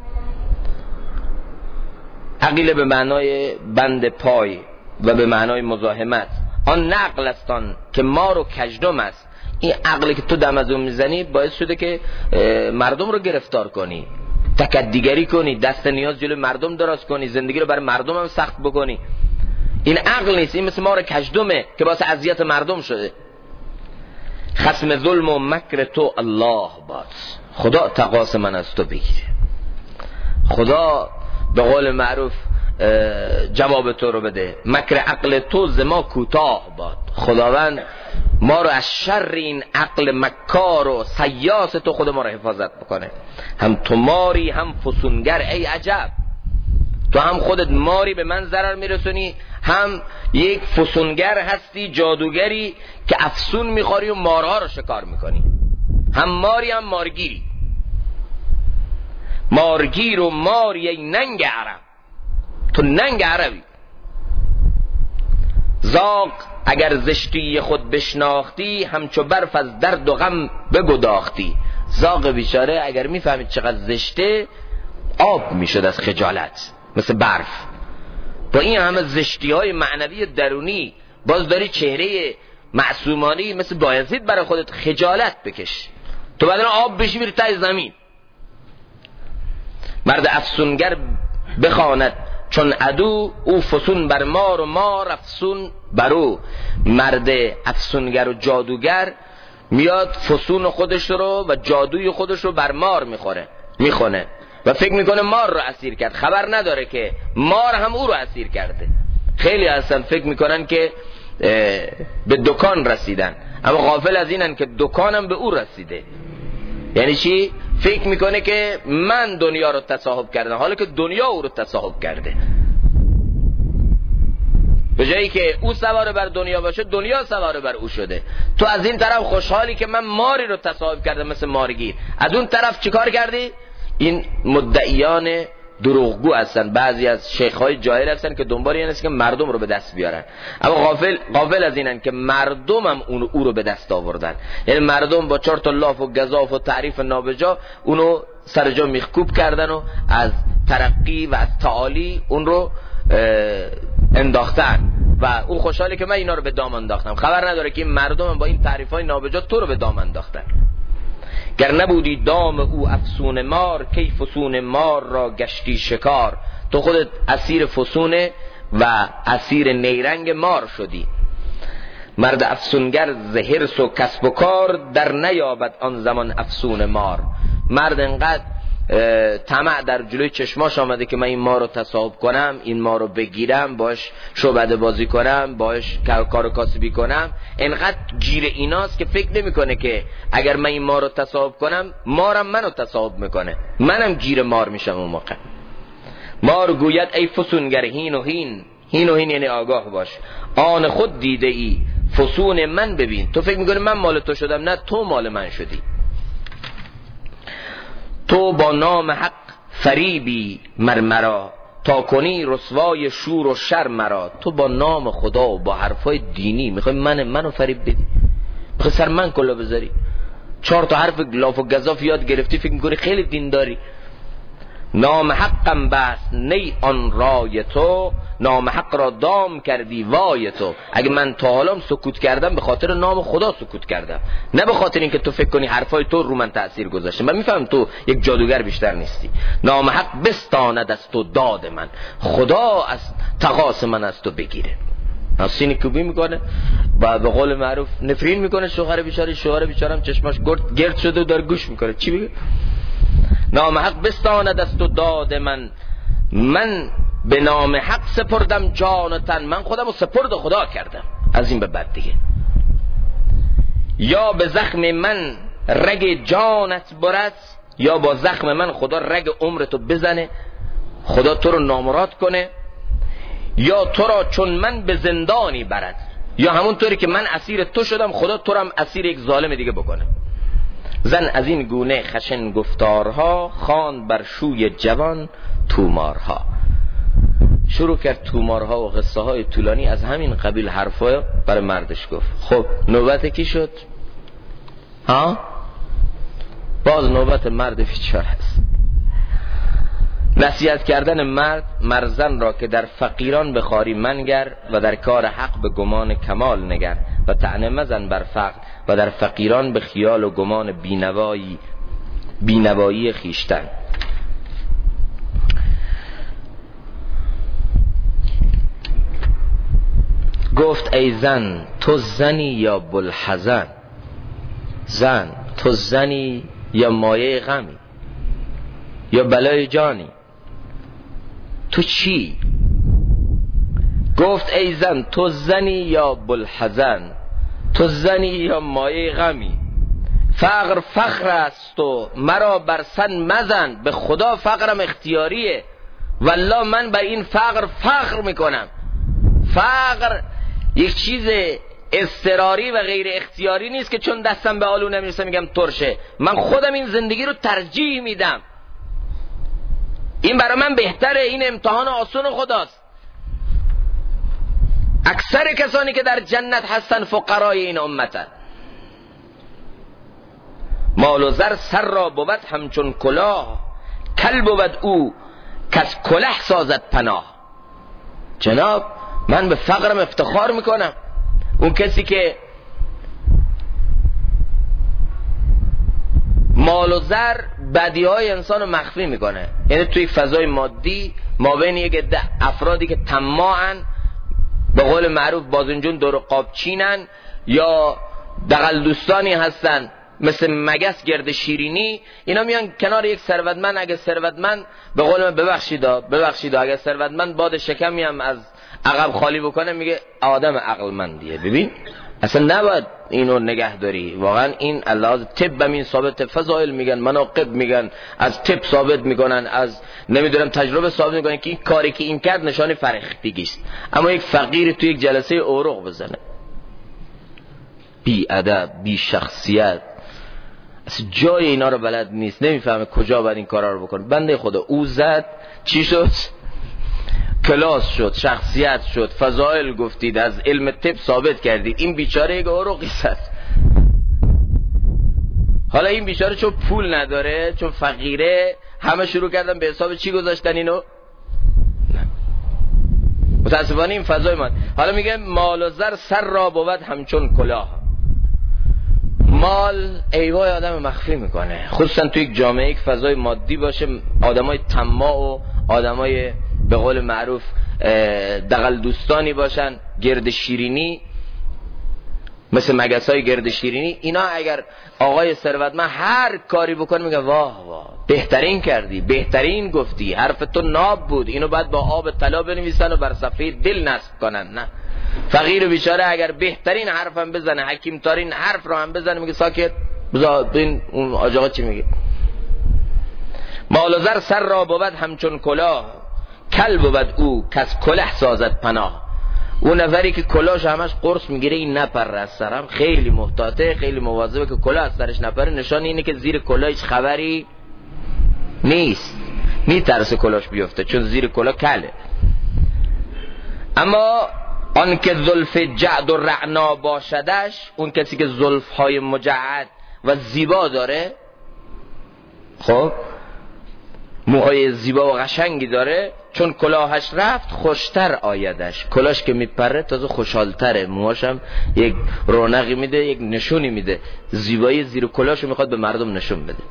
Speaker 1: عقیله به معنای بند پای و به معنای مزاحمت. آن نقل استان که مار و کژدم است. این عقلی که تو دم از اون میزنی باعث شده که مردم رو گرفتار کنی، تکدیگری کنی، دست نیاز جلوی مردم دراز کنی، زندگی رو برای مردم هم سخت بکنی. این عقل نیست، این مثل مار کژدمه که باعث اذیت مردم شده. خصم ظلم و مکر تو الله باد. خدا تقاس من از تو بگیره. خدا به قول معروف جواب تو رو بده. مکر عقل تو ز ما کوتاه باد. خداوند ما رو از شر این عقل مکار و سیاس تو خود ما رو حفاظت بکنه. هم تو ماری هم فسونگر. ای عجب تو هم خودت ماری به من ضرر میرسونی، هم یک فسونگر هستی، جادوگری که افسون میخوری و مارها رو شکار میکنی. هم ماری هم مارگیری. مارگیر و ماری ای ننگ عرب، تو ننگ عربی. زاغ اگر زشتی خود بشناختی، همچو برف از درد و غم بگداختی. زاغ بیچاره اگر میفهمید چقدر زشته، آب میشد از خجالت، مثل برف. با این همه زشتی های معنوی درونی باز داری چهره معصومانی مثل بایزید برای خودت خجالت بکش. تو بدن آب بشی بری ته زمین. مرد افسونگر بخواند چون عدو، او فسون بر مار و مار افسون برو. مرد افسونگر و جادوگر میاد فسون خودش رو و جادوی خودش رو بر مار میخونه و فکر میکنه مار رو اسیر کرد، خبر نداره که مار هم او رو اسیر کرده. خیلی هستن فکر میکنن که به دکان رسیدن، اما غافل از اینن که دکانم به او رسیده. یعنی چی؟ فکر میکنه که من دنیا رو تصاحب کردم، حالا که دنیا او رو تصاحب کرده. به جایی که او سوار بر دنیا باشه، دنیا سوار بر او شده. تو از این طرف خوشحالی که من ماری رو تصاحب کردم مثل مارگیر، از اون طرف چیکار کردی؟ این مدعیان دروغگو هستن. بعضی از شیخ‌های جاهل هستن که دنبال این است که مردم رو به دست بیارن، اما غافل از اینن که مردم هم او رو به دست آوردن. یعنی مردم با 4 تا لاف و گزاف و تعریف نابجا اونو سر جا میخکوب کردن و از ترقی و از تعالی اون رو انداختن و اون خوشحالی که من اینا رو به دام انداختم، خبر نداره که این مردم هم با این تعریف‌های نابجا تو رو به دام انداختن. گر نبودی دام او افسون مار، کی فسون مار را گشتی شکار. تو خودت اسیر فسونه و اسیر نیرنگ مار شدی. مرد افسونگر ز حرص و کسب و کار، در نیابد آن زمان افسون مار. مرد انقدر طمع در جلوی چشماش آمده که من این مار رو تصاحب کنم، این مار رو بگیرم، باش شعبده بازی کنم، باش کار کاسبی کنم، انقدر گیر ایناست که فکر نمیکنه که اگر من این مار رو تصاحب کنم، مارم منو تصاحب میکنه، منم گیر مار میشم. اون موقع مار گوید ای فسونگر هین و هین. هین و هین یعنی آگاه باش، آن خود دیده ای فسون من ببین. تو فکر میکنی من مال تو شدم، نه تو مال من شدی. تو با نام حق فریبی مرمرا، تا کنی رسوای شور و شر مرا. تو با نام خدا و با حرفای دینی میخوای منو فریب بدی، میخوای سر من کلا بذاری. 4 تا حرف لاف و گزاف یاد گرفتی، فکر میکنی خیلی دینداری. نام حقم بس نی آن رای تو، نام حق را دام کردی وای تو. اگه من تا حالا سکوت کردم به خاطر نام خدا سکوت کردم، نه به خاطر اینکه تو فکر کنی حرفای تو رو من تأثیر گذاشته. من میفهم تو یک جادوگر بیشتر نیستی. نام حق بستاند از تو داد من، خدا از تقاص من از تو بگیره. سینی کوبی میکنه و به قول معروف نفرین میکنه شوهر بیچارم چشماش گرد شده و داره گوش میکنه. چی بگه؟ نام حق بستاند از تو داد من، من به نام حق سپردم جان و تن. من خودم رو سپرد و خدا کردم. از این به بعد دیگه یا به زخم من رگ جانت برد، یا با زخم من خدا رگ عمرتو بزنه، خدا تو رو نامراد کنه، یا تو را چون من به زندانی برد، یا همونطوری که من اسیر تو شدم خدا تو رو هم اسیر یک ظالم دیگه بکنه. زن از این گونه خشن گفتارها، خواند بر شوی جوان تومارها. شروع کرد تومارها و قصه های طولانی از همین قبیل حرفا برای مردش گفت. خب نوبت کی شد؟ باز نوبت مرد بیچاره است. نصیحت کردن مرزن را که در فقیران بخواری منگر، و در کار حق به گمان کمال نگر. و طعنه مزن بر فقر، و در فقیران به خیال و گمان بینوایی خیشتن. گفت ای زن تو زنی یا بوالحزن. زن تو زنی یا مایه غمی یا بلای جانی، تو چی؟ گفت ای زن تو زنی یا بوالحزن، تو زنی یا مایه غمی. فقر فخر است و مرا بر سن مزن. به خدا فقرم اختیاریه والله من بر این فقر میکنم. فقر یک چیز اضطراری و غیر اختیاری نیست که چون دستم به آلو نمیرسه میگم ترشه. من خودم این زندگی رو ترجیح میدم، این برای من بهتره، این امتحان آسون خداست. اکثر کسانی که در جنت هستن فقرای این امتن. مال و زر سر را بود همچون کلاه، کل بود او کس کله سازد پناه. جناب من به فقرم افتخار میکنم. اون کسی که مال و زر بدیهای انسان رو مخفی میکنه، یعنی توی فضای مادی ما بین یک عده افرادی که طماعن، به قول معروف بازنجون دور قابچینن، یا دغل دوستانی هستن مثل مگس گرد شیرینی، اینا میان کنار یک ثروتمند. اگه ثروتمند به قول من ببخشید اگه ثروتمند باد شکمی هم از عقب خالی بکنه میگه آدم عقلمندیه. ببین اصلا نباید اینو نگه داری. واقعا این الله طب این ثابت، فضائل میگن، مناقب میگن، از طب ثابت میکنن، از نمیدونم تجربه ثابت میکنن که این کاری که این کرد نشانه فرهیختگی است. اما یک فقیر تو یک جلسه اوروق بزنه، بی ادب، بی شخصیت، اصلا جای اینا رو بلد نیست، نمیفهمه کجا باید این کارا رو بکنه. بنده خدا او زد چی شد؟ کلاس شد، شخصیت شد، فضائل گفتید، از علم طب ثابت کردید. این بیچاره یک اوروقی زد. حالا این بیچاره چون پول نداره، چون فقیره، همه شروع کردن به حساب چی گذاشتن اینو؟ نه. متاسفانه این فضای ما. حالا میگه مال و زر سر را بود همچون کلاه. مال ایوای آدم مخفی میکنه، خصوصا توی یک جامعه، یک فضای مادی باشه، آدمای طماع و آدمای به قول معروف دغل دوستانی باشن، گرد شیرینی، مثل مگسای گرد شیرینی. اینا اگر آقای ثروتمند هر کاری بکنه میگه واه واه بهترین کردی، بهترین گفتی، حرف تو ناب بود، اینو بعد با آب طلا بنویسن و بر صفحه دل نصب کنن. نه، فقیر بیچاره اگر بهترین حرف هم بزنه، حکیم ترین حرف رو هم بزنه، میگه ساکت ببین اون آقا چی میگه. مال و زر سر را بود همچون کلاه، کل بود او کس کله سازد پناه. اون نفری که کلاهش همش قرص میگیره این نپره از سرم، خیلی محتاطه، خیلی مواظبه که کلاه از سرش نپره، نشان اینه که زیر کلاه هیچ خبری نیست، میترسه کلاهش بیفته چون زیر کلاه کله. اما آن که زلف جعد و رعنا باشدش، اون کسی که زلف های مجعد و زیبا داره، خب موهای زیبا و قشنگی داره، چون کلاهش رفت خوشتر آیدش. کلاهش که میپره تازه خوشحالتره، موهاش هم یک رونقی میده، یک نشونی میده، زیبایی زیر کلاهشو میخواد به مردم نشون بده.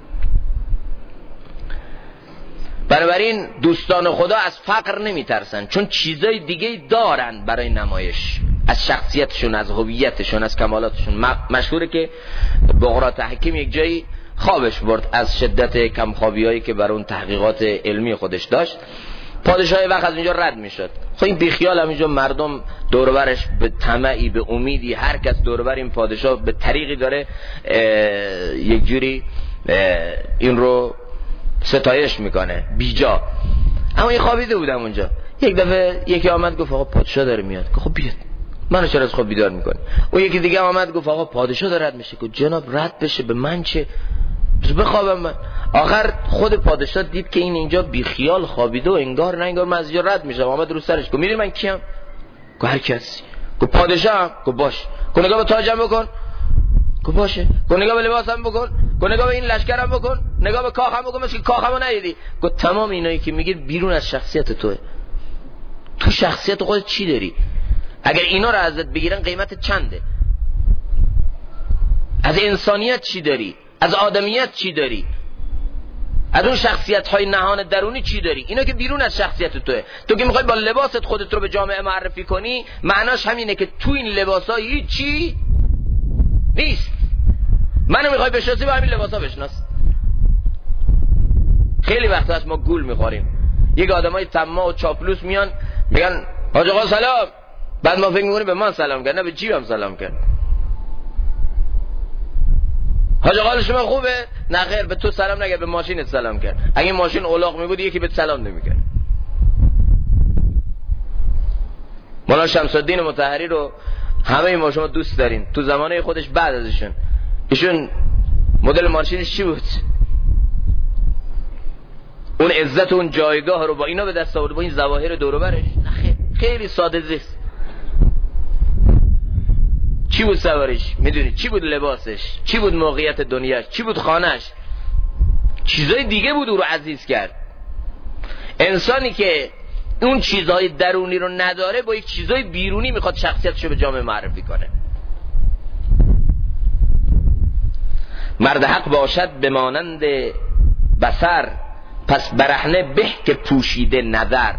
Speaker 1: بنابراین دوستان خدا از فقر نمیترسن، چون چیزای دیگه دارن برای نمایش از شخصیتشون، از هویتشون، از کمالاتشون. مشهوره که بقرات حکیم یک جایی خوابش برد از شدت کمخوابیایی که برای اون تحقیقات علمی خودش داشت. پادشاه وقت از اینجا رد میشد. خب این بیخیال همینجا مردم دوربرش به طمعی، به امیدی، هر کس دوربر این پادشاه به طریقی داره یک جوری این رو ستایش میکنه بیجا. اما این خوابیده بودم اونجا. یک دفعه یکی آمد گفت آقا پادشاه داره میاد. خب بیاد، منو چرا از خواب بیدار میکنه؟ اون یکی دیگه آمد گفت آقا پادشاه داره رد میشه. گفت جناب رد بشه به من چه، بخوابم من. آخر خود پادشاه دید که این اینجا بیخیال خوابیده و انگار نه انگار من از اینجا رد میشم. آمد رو سرش گفت میدونی من کیم؟ گفت هر کسی. گفت پادشاهم. گفت باش. گفت نگاه به تاجم بکن. گفت باشه. گفت نگاه به لباسم بکن. گفت نگاه به این لشکرم بکن. نگاه به کاخم بکن مثل که کاخمو ندیدی. گفت تمام اینایی که میگی بیرون از شخصیت توئه. تو شخصیت خودت چی داری؟ اگر اینا رو ازت بگیرن قیمت چنده؟ از انسانیت چی داری؟ از آدمیت چی داری؟ از اون شخصیت های نهان درونی چی داری؟ اینا که بیرون از شخصیت توئه. تو که میخوای با لباست خودت رو به جامعه معرفی کنی، معناش همینه که تو این لباسا هیچی نیست. منو میخوای بشناسی با همین لباسا بشناس. خیلی وقتا هست ما گول میخوریم. یک آدمای طماع و چاپلوس میان میگن حاج آقا سلام، بعد ما فکر میکنیم به من سلام کرد، نه به جیبم سلام کرد. حاج آقا حال شما خوبه؟ نه خیر، به تو سلام نکرد، به ماشینت سلام کرد. اگه ماشین اولاغ میبود یکی بهت سلام نمیکرد. مولانا شمس الدین مطهری رو همه ما شما دوست دارین. تو زمانه خودش بعد ازشون ایشون مدل ماشینش چی بود؟ اون عزت و اون جایگاه رو با اینا به دست آورد، با این ظواهر دور و برش. خیلی ساده زیست. چی بود سوارش؟ میدونی چی بود لباسش؟ چی بود موقعیت دنیاش؟ چی بود خانهش؟ چیزای دیگه بود او رو عزیز کرد. انسانی که اون چیزهای درونی رو نداره با یک چیزهای بیرونی میخواد شخصیتشو به جامعه معرفی کنه. مرد حق باشد به مانند بصر، پس برهنه به که پوشیده نظر.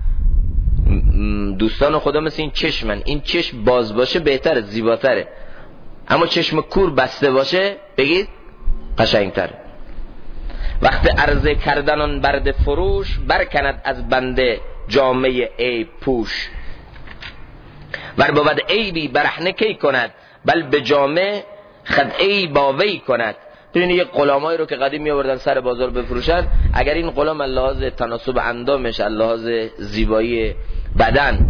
Speaker 1: دوستان خدا مثل این چشمن. این چشم باز باشه بهتره، زیباتره، اما چشم کور بسته باشه بگید قشنگتره. وقت عرضه کردن آن برد فروش، برکند از بنده جامعه عیب پوش. ور بود عیبی برهنه کی کند، بل به جامعه خدعی باوی کند. ببینید یه غلامایی رو که قدیم میآوردن سر بازار بفروشن، اگر این غلام لحاظ تناسب اندامش، لحاظ زیبایی بدن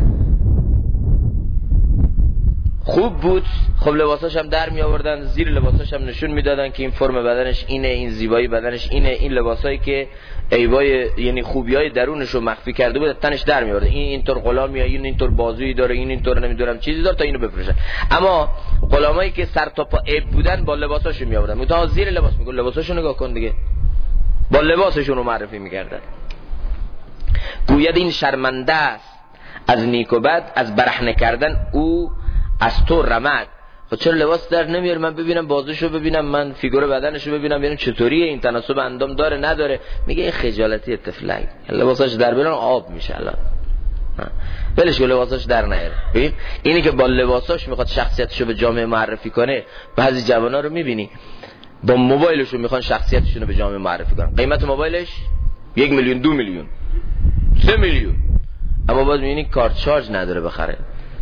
Speaker 1: خوب بود، خب لباساش هم در می آوردن، زیر لباساش هم نشون میدادن که این فرم بدنش اینه، این زیبایی بدنش اینه. این لباسایی که عیبای یعنی خوبیای درونش رو مخفی کرده بود تنش در می آورد. این اینطور غلامیه، این اینطور بازویی داره، این اینطور نمیدونم چیزی داره تا اینو بفروشن. اما غلامایی که سر تا پا عیب بودن با لباساشون می آوردن. تا زیر لباس میگه لباساشو نگاه کن دیگه، با لباسشون رو معرفی میکردن. گوید این شرمنده است از نیک و بد، از برهنه کردن او از تو رمد. خب چرا لباس در نمیاره؟ من ببینم بازوشو، ببینم من فیگور بدنشو ببینم، ببینم چطوریه، این تناسب اندام داره نداره. میگه این خجالتی تفلک، لباساش در بیارن آب میشه الان. ولش کن لباساش در نیاره. ببین اینی که با لباساش میخواد شخصیتشو به جامعه معرفی کنه. بعضی جوانا رو میبینی با موبایلشون میخوان شخصیتشون رو به جامعه معرفی کنن. قیمت موبایلش 1 میلیون، 2 میلیون، 3 میلیون، اما باز میبینی کارت شارژ نداره بخره.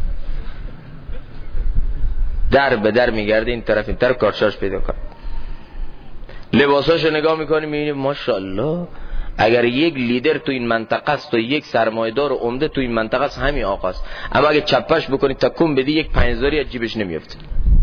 Speaker 1: در به در میگرده این طرف این طرف کارت شارژ پیدا کنه. لباساشو نگاه میکنی میبینی ماشاءالله اگر یک لیدر تو این منطقه است و یک سرمایه‌دار و عمده تو این منطقه است همین آقاست، اما اگه چپش بکنی تکون بدی یک 5000 از جیبش نمیافته.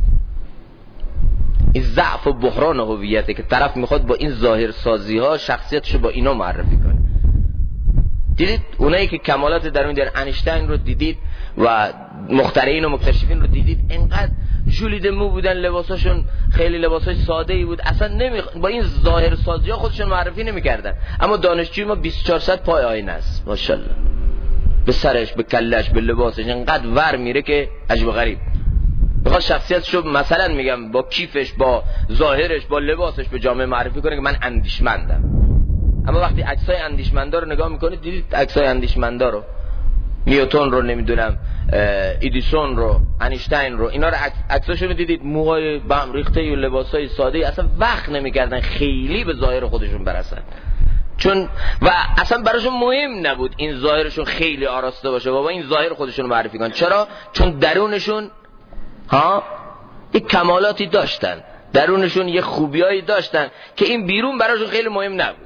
Speaker 1: این ضعف و بحران هویته که طرف میخواد با این ظاهر سازی ها شخصیتشو با اینا معرفی کنه. دیدید اونایی که کمالات درون در انیشتین رو دیدید و مخترعین و مکتشفین رو دیدید، اینقدر جولیده مو بودن، لباساشون خیلی لباسای ساده ای بود، اصلا با این ظاهر سازی ها خودشون معرفی نمی‌کردن. اما دانشجوی ما 2400 پای آینه است ماشاءالله، به سرش، به کلش، به لباسش اینقدر ور میره که عجب غریب. میخواد شخصیتشو مثلا میگم با کیفش، با ظاهرش، با لباسش به جامعه معرفی کنه که من اندیشمندم. اما وقتی عکسای اندیشمندا رو نگاه میکنید، دیدید عکسای اندیشمندا رو، نیوتن رو، نمیدونم ایدیسون رو، انیشتین رو، اینا رو عکساشون رو دیدید، موهای بهم ریخته و لباسای ساده، اصلا وقت نمیکردن خیلی به ظاهر خودشون برسن، چون و اصلا براشون مهم نبود این ظاهرشون خیلی آراسته باشه، بابا این ظاهر خودشون رو معرفی کنن. چرا؟ چون درونشون یک کمالاتی داشتن، درونشون یک خوبیایی داشتن که این بیرون براشون خیلی مهم نبود.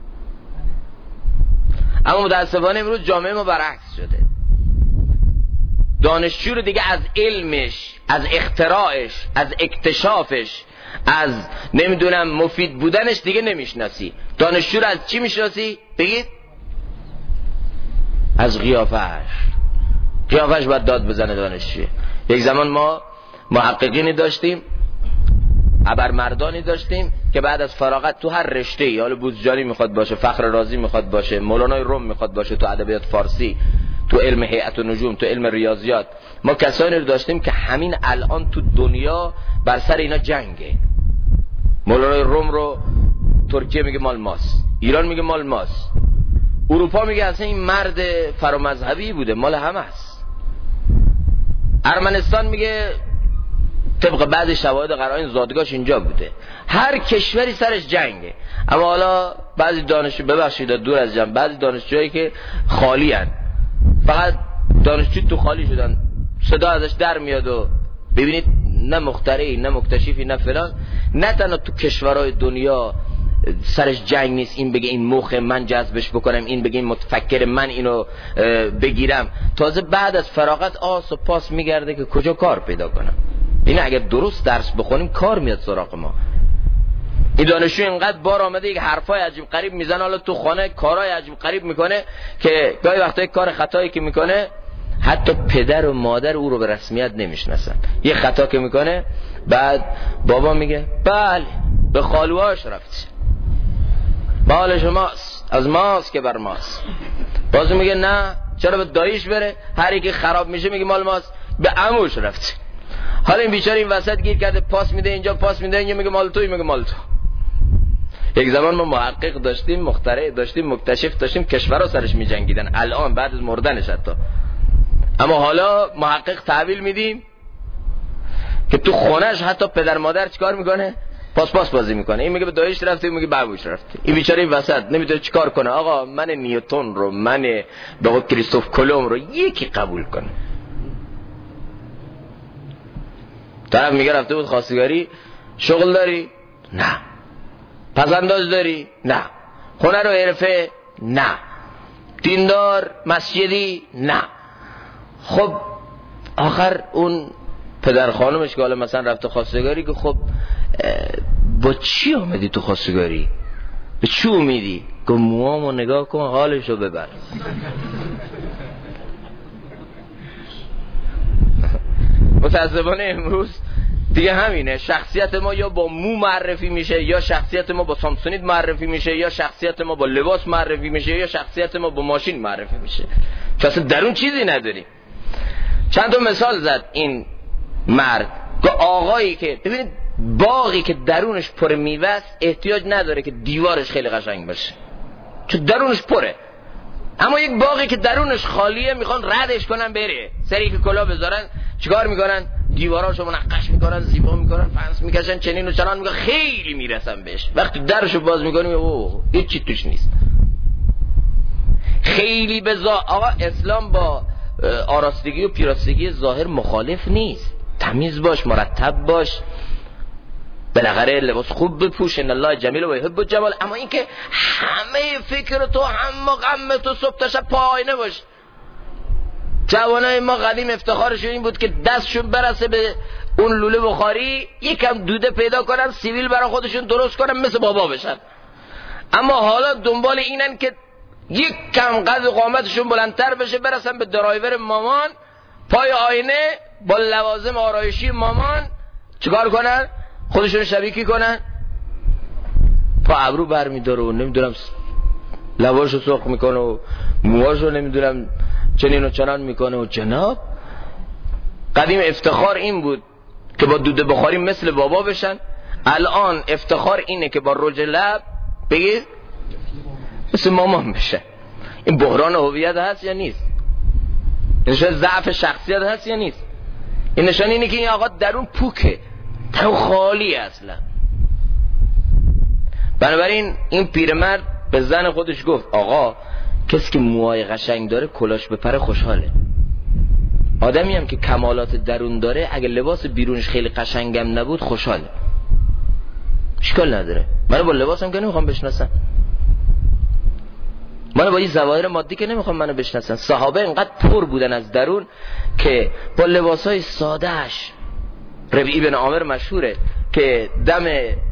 Speaker 1: اما متاسفانه امروز جامعه ما برعکس شده. دانشجو رو دیگه از علمش، از اختراعش، از اکتشافش، از نمیدونم مفید بودنش دیگه نمیشناسی. دانشجو رو از چی میشناسی؟ بگید از قیافش باید داد بزنه دانشجو. یک زمان ما محققینی داشتیم، ابرمردانی داشتیم که بعد از فراغت تو هر رشته‌ای، حالا بوزجانی میخواد باشه، فخر رازی میخواد باشه، مولانای روم میخواد باشه، تو ادبیات فارسی، تو علم هیئت و نجوم، تو علم ریاضیات، ما کسانی رو داشتیم که همین الان تو دنیا بر سر اینا جنگه. مولانای روم رو ترکیه میگه مال ماست، ایران میگه مال ماست، اروپا میگه اصلا این مرد فرامذهبی بوده، مال همه است. ارمنستان میگه طبق بعضی شواهد قرائن زادگاهش اینجا بوده. هر کشوری سرش جنگه. اما حالا بعضی دانشجو، ببخشید دور از جمع، بعضی دانشجوهایی که خالی هن، فقط دانشجو تو خالی شدن، صدا ازش در میاد و ببینید نه مخترعی، نه مکتشفی، نه فلان، نه تنها تو کشورهای دنیا سرش جنگ نیست، این بگه این مخ من جذبش بکنم، این بگه این متفکر من اینو بگیرم. تازه بعد از فراغت آس و پاس میگرده که کجا کار پیدا کنم. این اگر درست درس بخونیم کار میاد سراغ ما. این دانشجو اینقدر بار آمده یک حرفای عجیب غریب میزنه، حالا تو خانه کارهای عجیب غریب میکنه که گاهی وقتا کار خطایی که میکنه حتی پدر و مادر او رو به رسمیت نمیشناسن. یه خطا که میکنه بعد بابا میگه بله به خالوهاش رفت، مال شماست، از ماست که بر ماست. بازو میگه نه چرا به داییش بره، هر کی خراب میشه میگه مال ماست، به عموش رفت. حالا این بیچاره این وسط گیر کرده، پاس میده اینجا پاس میده اینجا، میگه مال توی، میگه مال تو. یک زمان ما محقق داشتیم، مخترع داشتیم، مکتشف داشتیم، کشورها سرش میجنگیدن الان بعد از مردنش حتی. اما حالا محقق تحویل میدیم که تو خونهش حتی پدر مادر چیکار میکنه؟ پاس بازی میکنه. این میگه به داییش رفته، این میگه به ابوش رفته. این بیچاره این وسط نمیدونه چیکار کنه. آقا من نیوتن رو، من به قول کریستوف کلمب رو یکی قبول کنه. طرف میگه رفته بود خواستگاری، شغل داری؟ نه. پسنداز داری؟ نه. هنر و حرفه؟ نه. دیندار مسجدی؟ نه. خب آخر اون پدر خانمش که حالا مثلا رفته خواستگاری که خب با چی آمدی تو خواستگاری؟ به چی امیدی؟ که موامو نگاه کن حالشو ببر. متاسفانه امروز دیگه همینه، شخصیت ما یا با مو معرفی میشه، یا شخصیت ما با سامسونیت معرفی میشه، یا شخصیت ما با لباس معرفی میشه، یا شخصیت ما با ماشین معرفی میشه، که اصلا درون چیزی نداریم. چند تا مثال زد این مرد که آقایی که ببینید باغی که درونش پر میوه است احتیاج نداره که دیوارش خیلی قشنگ باشه، چون درونش پره. اما یک باغی که درونش خالیه میخوان ردش کنن بره، سری که کلاه بذارن چیکار میکنن؟ دیواراشو منقش میکنن، زیبا میکنن، فنس میکشن، چنین و چنان میکنن، خیلی میرسن بهش. وقتی درشو باز میکنیم اوه هیچ چی توش نیست. خیلی آقا اسلام با آراستگی و پیراستگی ظاهر مخالف نیست. تمیز باش، مرتب باش، بالاخره لباس خوب بپوش، ان الله جمیل و یحب الجمال. اما این که همه فکر تو هم غم تو صبح تا شب پاینه باش. جوانای ما قدیم افتخارشون این بود که دستشون برسه به اون لوله بخاری، یکم دوده پیدا کنن، سیویل برای خودشون درست کنن، مثل بابا بشن. اما حالا دنبال اینن که یک کم قد قامتشون بلندتر بشه، برسن به درایور مامان، پای آینه با لوازم آرایشی مامان چیکار کنن؟ خودشون شبیه کنن، پا ابرو برمیداره و نمیدونم لباشو سرخ میکنه و موهاشو نمیدونم چنین و چنان میکنه. و جناب قدیم افتخار این بود که با دوده بخاری مثل بابا بشن، الان افتخار اینه که با رج لب بگی مثل مامان بشه. این بحران هویت هست یا نیست؟ نشان ضعف شخصیت هست یا نیست؟ این نشان اینه که این آقا درون پوکه، درون خالی اصلا. بنابراین این پیرمرد به زن خودش گفت آقا کسی که موهای قشنگ داره کلاش بپره خوشحاله. آدمی هم که کمالات درون داره اگه لباس بیرونش خیلی قشنگم نبود خوشحاله، اشکال نداره. منو با لباسم که نمیخوام بشناسن، منو با این ظواهر مادی که نمیخوام منو بشناسن. صحابه اینقدر پر بودن از درون که با لباسای سادهش، ربیعی بن عامر مشهوره که دم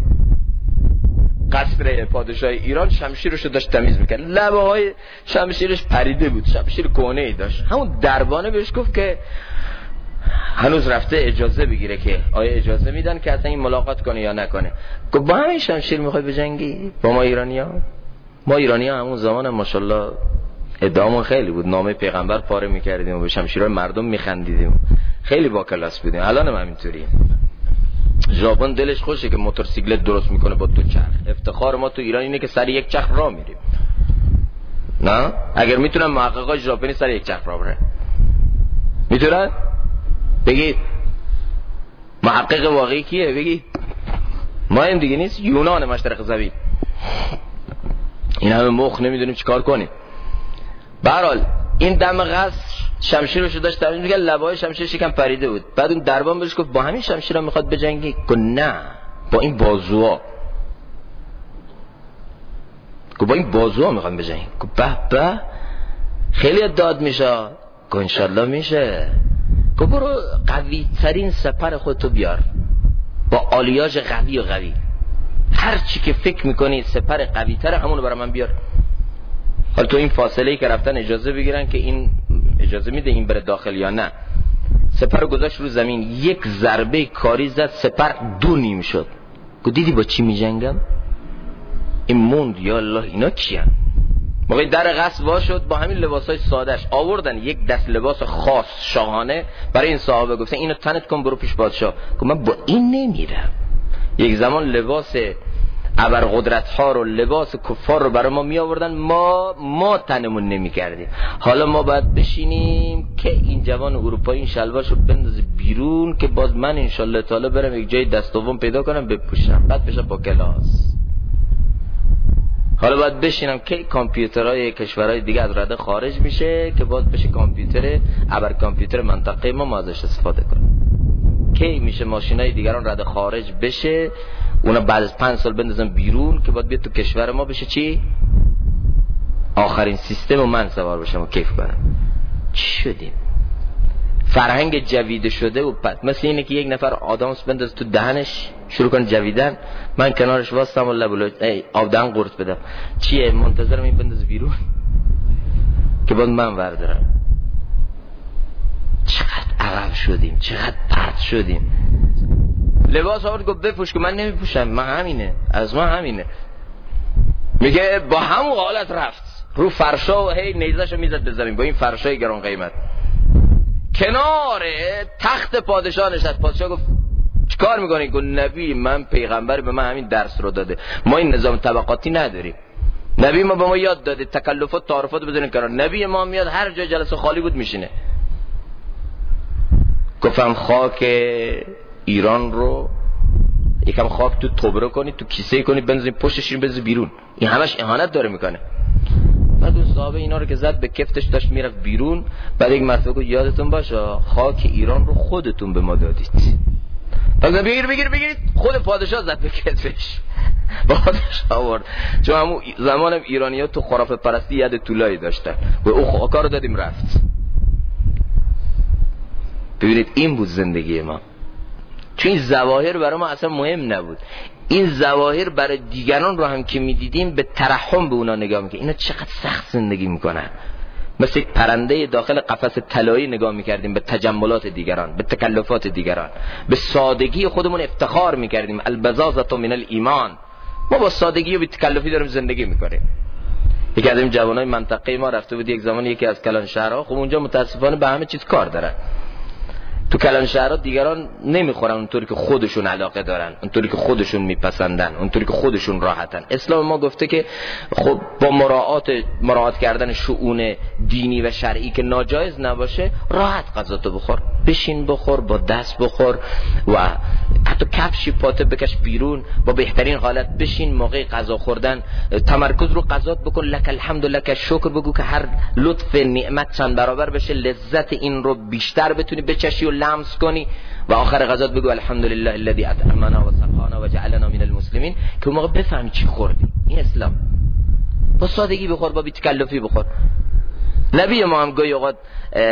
Speaker 1: قصر پادشاه ایران شمشیرشو داشت تمیز میکرد، لبه های شمشیرش پریده بود، شمشیر کهنه‌ای داشت. همون دربانه بهش گفت که هنوز رفته اجازه بگیره که آیا اجازه میدن که اصلا این ملاقات کنه یا نکنه. گفت با همین شمشیر میخوای بجنگی با ما ایرانی‌ها؟ ما ایرانی‌ها همون زمان ماشاءالله ادعامون خیلی بود، نامه پیغمبر پاره میکردیم و به شمشیرهای مردم میخندیدیم، خیلی با کلاس بودیم. الان هم همینطوریم. ژاپن دلش خوشه که موتورسیکلت درست میکنه با دو چرخ. افتخار ما تو ایران اینه که سر یک چرخ راه میریم. نه اگر میتونن محققای ژاپنی سر یک چرخ راه برن، میتونن؟ بگید محقق واقعی کیه؟ بگید ما هم دیگه نیست، یونان مشرق زمین. این همه مخ نمیدونیم چیکار کنیم. به هر حال این دم قصر شمشیرشو داشت تمیز می‌کرد، لبه‌های شمشیرش یکم پریده بود. بعد اون دربان بهش گفت با همین شمشیرا میخواد بجنگی؟ گفت نه با این بازوها. گفت با این بازوها میخوام بجنگیم. گفت به به خیلی داد میشه. گفت انشالله میشه. گفت برو قوی ترین سپر خودتو بیار با آلیاژ قوی و قوی، هر چی که فکر میکنی سپر قوی تره همونو برای من بیار. حالا تو این فاصله ای که رفتن اجازه بگیرن که این اجازه میده این بره داخل یا نه. سپر گذاشت رو زمین، یک ضربه کاری زد، سپر دو نیم شد. گفت دیدی با چی میجنگم؟ این موند یا الله اینا کیان؟ موقعی در قصر وا شد با همین لباسای سادهش آوردن یک دست لباس خاص شاهانه برای این صحابه، گفتن اینو تنت کن برو پیش پادشاه. گفت من با این نمیرم. یک زمان لباس ابرقدرت ها رو، لباس کفار رو برای ما می آوردن، ما تنمون نمی کردیم. حالا ما باید بشینیم که این جوان اروپایی این شلوارشو بندازه بیرون که باز من انشالله تعالی برم یک جای دست دوم پیدا کنم بپوشم، بعد بشم با کلاس. حالا باید بشینم که کامپیوترهای کشورهای دیگه از رده خارج میشه که باز بشه کامپیوتر ابر کامپیوتر منطقه ما ازش استفاده کنیم. کی میشه ماشینای دیگران رده خارج بشه، اونا بعد از 5 سال بندازن بیرون که باید بیاد تو کشور ما بشه چی؟ آخرین سیستم و من سوار بشم و کیف کنم. چی شدیم؟ فرهنگ جویده شده و پس مثل اینه که یک نفر آدامس بنداز تو دهنش شروع کن جویدن، من کنارش واسطم و لبولو آب دهن قورت بدم. چیه؟ منتظرم این بنداز بیرون که باید من وردارم. چقدر عقب شدیم، چقدر پرت شدیم. لباس آورد گفت بپوش که من نمیپوشم، من همینه، از من همینه. میگه با همون حالت رفت رو فرشا و هی نیزه‌شو میزد به زمین با این فرشای گران قیمت. کنار تخت پادشاه نشست. پادشاه گفت چیکار میکنی؟ گفت نبی من پیغمبر به من همین درس رو داده، ما این نظام طبقاتی نداریم. نبی ما به ما یاد داده تکلفات تعارفات بزنین کنار. نبی ما میاد هر جای جلسه خالی بود میشینه. گفتم خاک ایران رو یکم خاک تو توبره کنید، تو کیسه کنید، بنزین پشتش بنزین بیرون. این همش اهانت داره میکنه. بعد اون صاحب اینا رو که زد به کفتش داشت میرفت بیرون. بعد یک مرتبه گفت یادتون باشه خاک ایران رو خودتون به ما دادید. بعد بگیرید خود پادشاه زد به کتفش. پادشاه آورد. چون همون زمانم ایرانی‌ها تو خرافه پرستی ید طولایی داشتن و او خاکا رو دادیم رفت. ببینید این بود زندگی ما. چون این ظواهر برای ما اصلا مهم نبود. این ظواهر برای دیگران رو هم که میدیدیم به ترحم به اونا نگاه میکنیم. اینا چقدر سخت زندگی میکنن. مثل یک پرنده داخل قفس طلایی نگاه میکردیم به تجملات دیگران، به تکلفات دیگران. به سادگی خودمون افتخار میکردیم. البزازة من الایمان. ما با سادگی و بی تکلفی داریم زندگی میکنیم. یکی از این جوانای منطقه ما رفته بود یک زمان یکی از کلان شهرها. خب اونجا متاسفانه به همه چیز کار دارن. تو کلان شهرها دیگران نمیخورن اونطوری که خودشون علاقه دارن، اونطوری که خودشون میپسندن، اونطوری که خودشون راحتن. اسلام ما گفته که خب با مراعات کردن شؤون دینی و شرعی که ناجایز نباشه، راحت غذاتو بخور، بشین بخور، با دست بخور و حتی کفشی پاته بکش بیرون، با بهترین حالت بشین. موقع غذا خوردن تمرکز رو غذات بکن، لک الحمد لک شکر بگو که هر لطف نعمت چند برابر بشه، لذت این رو بیشتر بتونی بچشی و لمس کنی و آخر غذات بگو الحمدلله الذی اطعمنا و سقانا و جعلنا من المسلمین، که اون موقع بفهمی چی خوردی. این اسلام. با سادگی بخور، با بی تکلفی بخور. نبی ما هم گاهی اوقات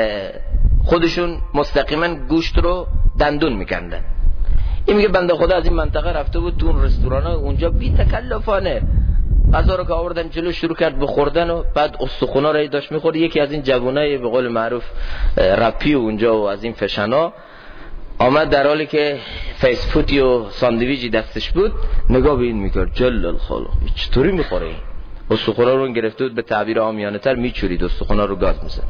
Speaker 1: خودشون مستقیما گوشت رو دندون میکندن. این میگه بنده خدا از این منطقه رفته بود تو اون رستوران اونجا بی تکلفانه غذا رو که آوردن جلو شروع کرد به خوردن و بعد استخونا رو داشت میخورد. یکی از این جوانای به قول معروف رپی اونجا و از این فشنا آمد در حالی که فیس فوتی و ساندویچی دستش بود نگاه به این میکرد. جل الخالق چطوری میخوره این؟ استخونا رو گرفته بود به تعبیر عامیانه تر میچورید، استخونا رو گاز میزد.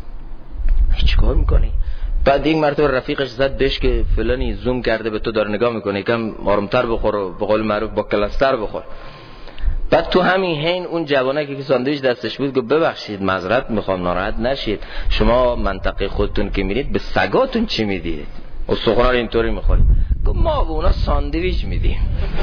Speaker 1: چیکار میکنی؟ بعد یک مرتبه رفیقش زد بهش که فلانی زوم کرده به تو داره نگاه میکنه، یکم آرومتر بخور و به قول معروف با کلاستر بخور. بعد تو همین حین اون جوانه که ساندویچ دستش بود گفت ببخشید معذرت میخوام ناراحت نشید، شما منطقه خودتون که میرید به سگاتون چی میدید؟ استخونا رو اینطوری میخورید؟ گفت ما به اونا ساندویچ میدیم.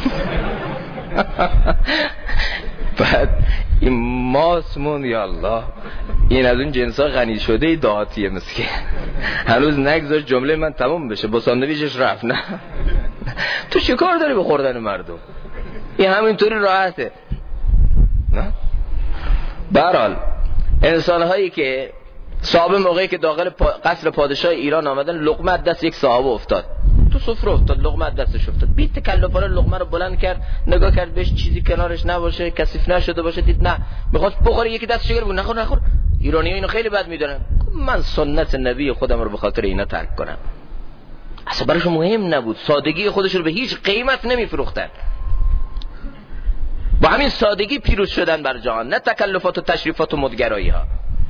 Speaker 1: بعد این ماسمون یا الله این از اون جنسا غنی شده دهاتیه مسکین، هنوز نگذار جمله من تمام بشه با ساندویچش رفت. نه تو چه کار داری به خوردن مردم؟ این همینطوری راحته. نه. به هر حال انسان هایی که صحابه موقعی که داخل قصر پادشاه ایران آمدن، لقمه از دست یک صحابه افتاد تو سفره، افتاد لقمه از دستش افتاد، بی تکلفانه لقمه رو بلند کرد، نگاه کرد بهش چیزی کنارش نباشه، کثیف نشده باشه، دید نه میخواست بخوره، یکی دستش گرفت نخور. ایرانی‌ها اینو خیلی بد میدونن. من سنت نبی خودم رو به خاطر اینا ترک کنم؟ اصلا براشون مهم نبود، سادگی خودش رو به هیچ قیمت نمیفروختن، با همین سادگی پیروز شدن بر جهان، نه تکلفات و تشریفات و مدگرایی ها.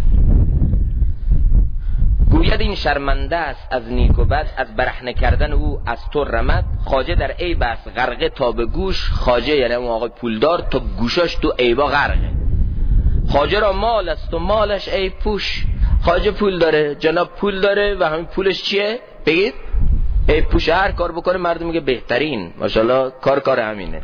Speaker 1: گوید این شرمنده است از نیک و بد، از برهنه کردن او از تو رمد. خواجه در عیب است غرقه تا به گوش، خواجه یعنی اون آقای پولدار تا گوشاش تو عیبا غرقه. خواجه را مال است و مالش عیب پوش. خواجه پول داره، جناب پول داره و همین پولش چیه؟ بگید عیب پوش. هر کار بکنه مردم میگه بهترین، ماشاءالله کار همینه.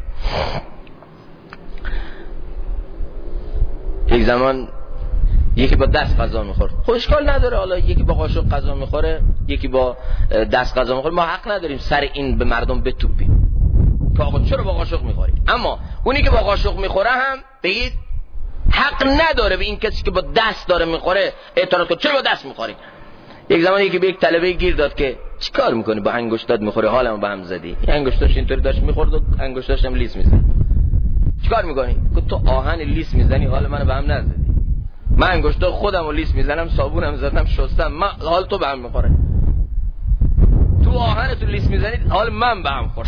Speaker 1: یک زمان یکی با دست غذا میخورد، خب اشکال نداره، حالا یکی با قاشق غذا میخوره، یکی با دست غذا میخوره، ما حق نداریم سر این به مردم بتوپیم که آقا چرا با قاشق میخوری. اما اونی که با قاشق میخوره هم بگید حق نداره به این کسی که با دست داره میخوره اعتراض کنه چرا با دست میخوری. یک زمانی یکی به یک طلبه گیر داد که چیکار میکنی با انگشتات میخوره، حالمو به هم زدی. انگشتاش اینطوری داشت میخورد و انگشتاش هم لیس میزد. چیکار میکنی؟ گفت تو آهن لیس میزنی، حال منو به هم نزدی. من انگشتا خودم رو لیس میزنم، صابونم زدم شستم، من حال تو به هم میخوره. تو آهن تو لیس میزنی، حال من به هم خورد.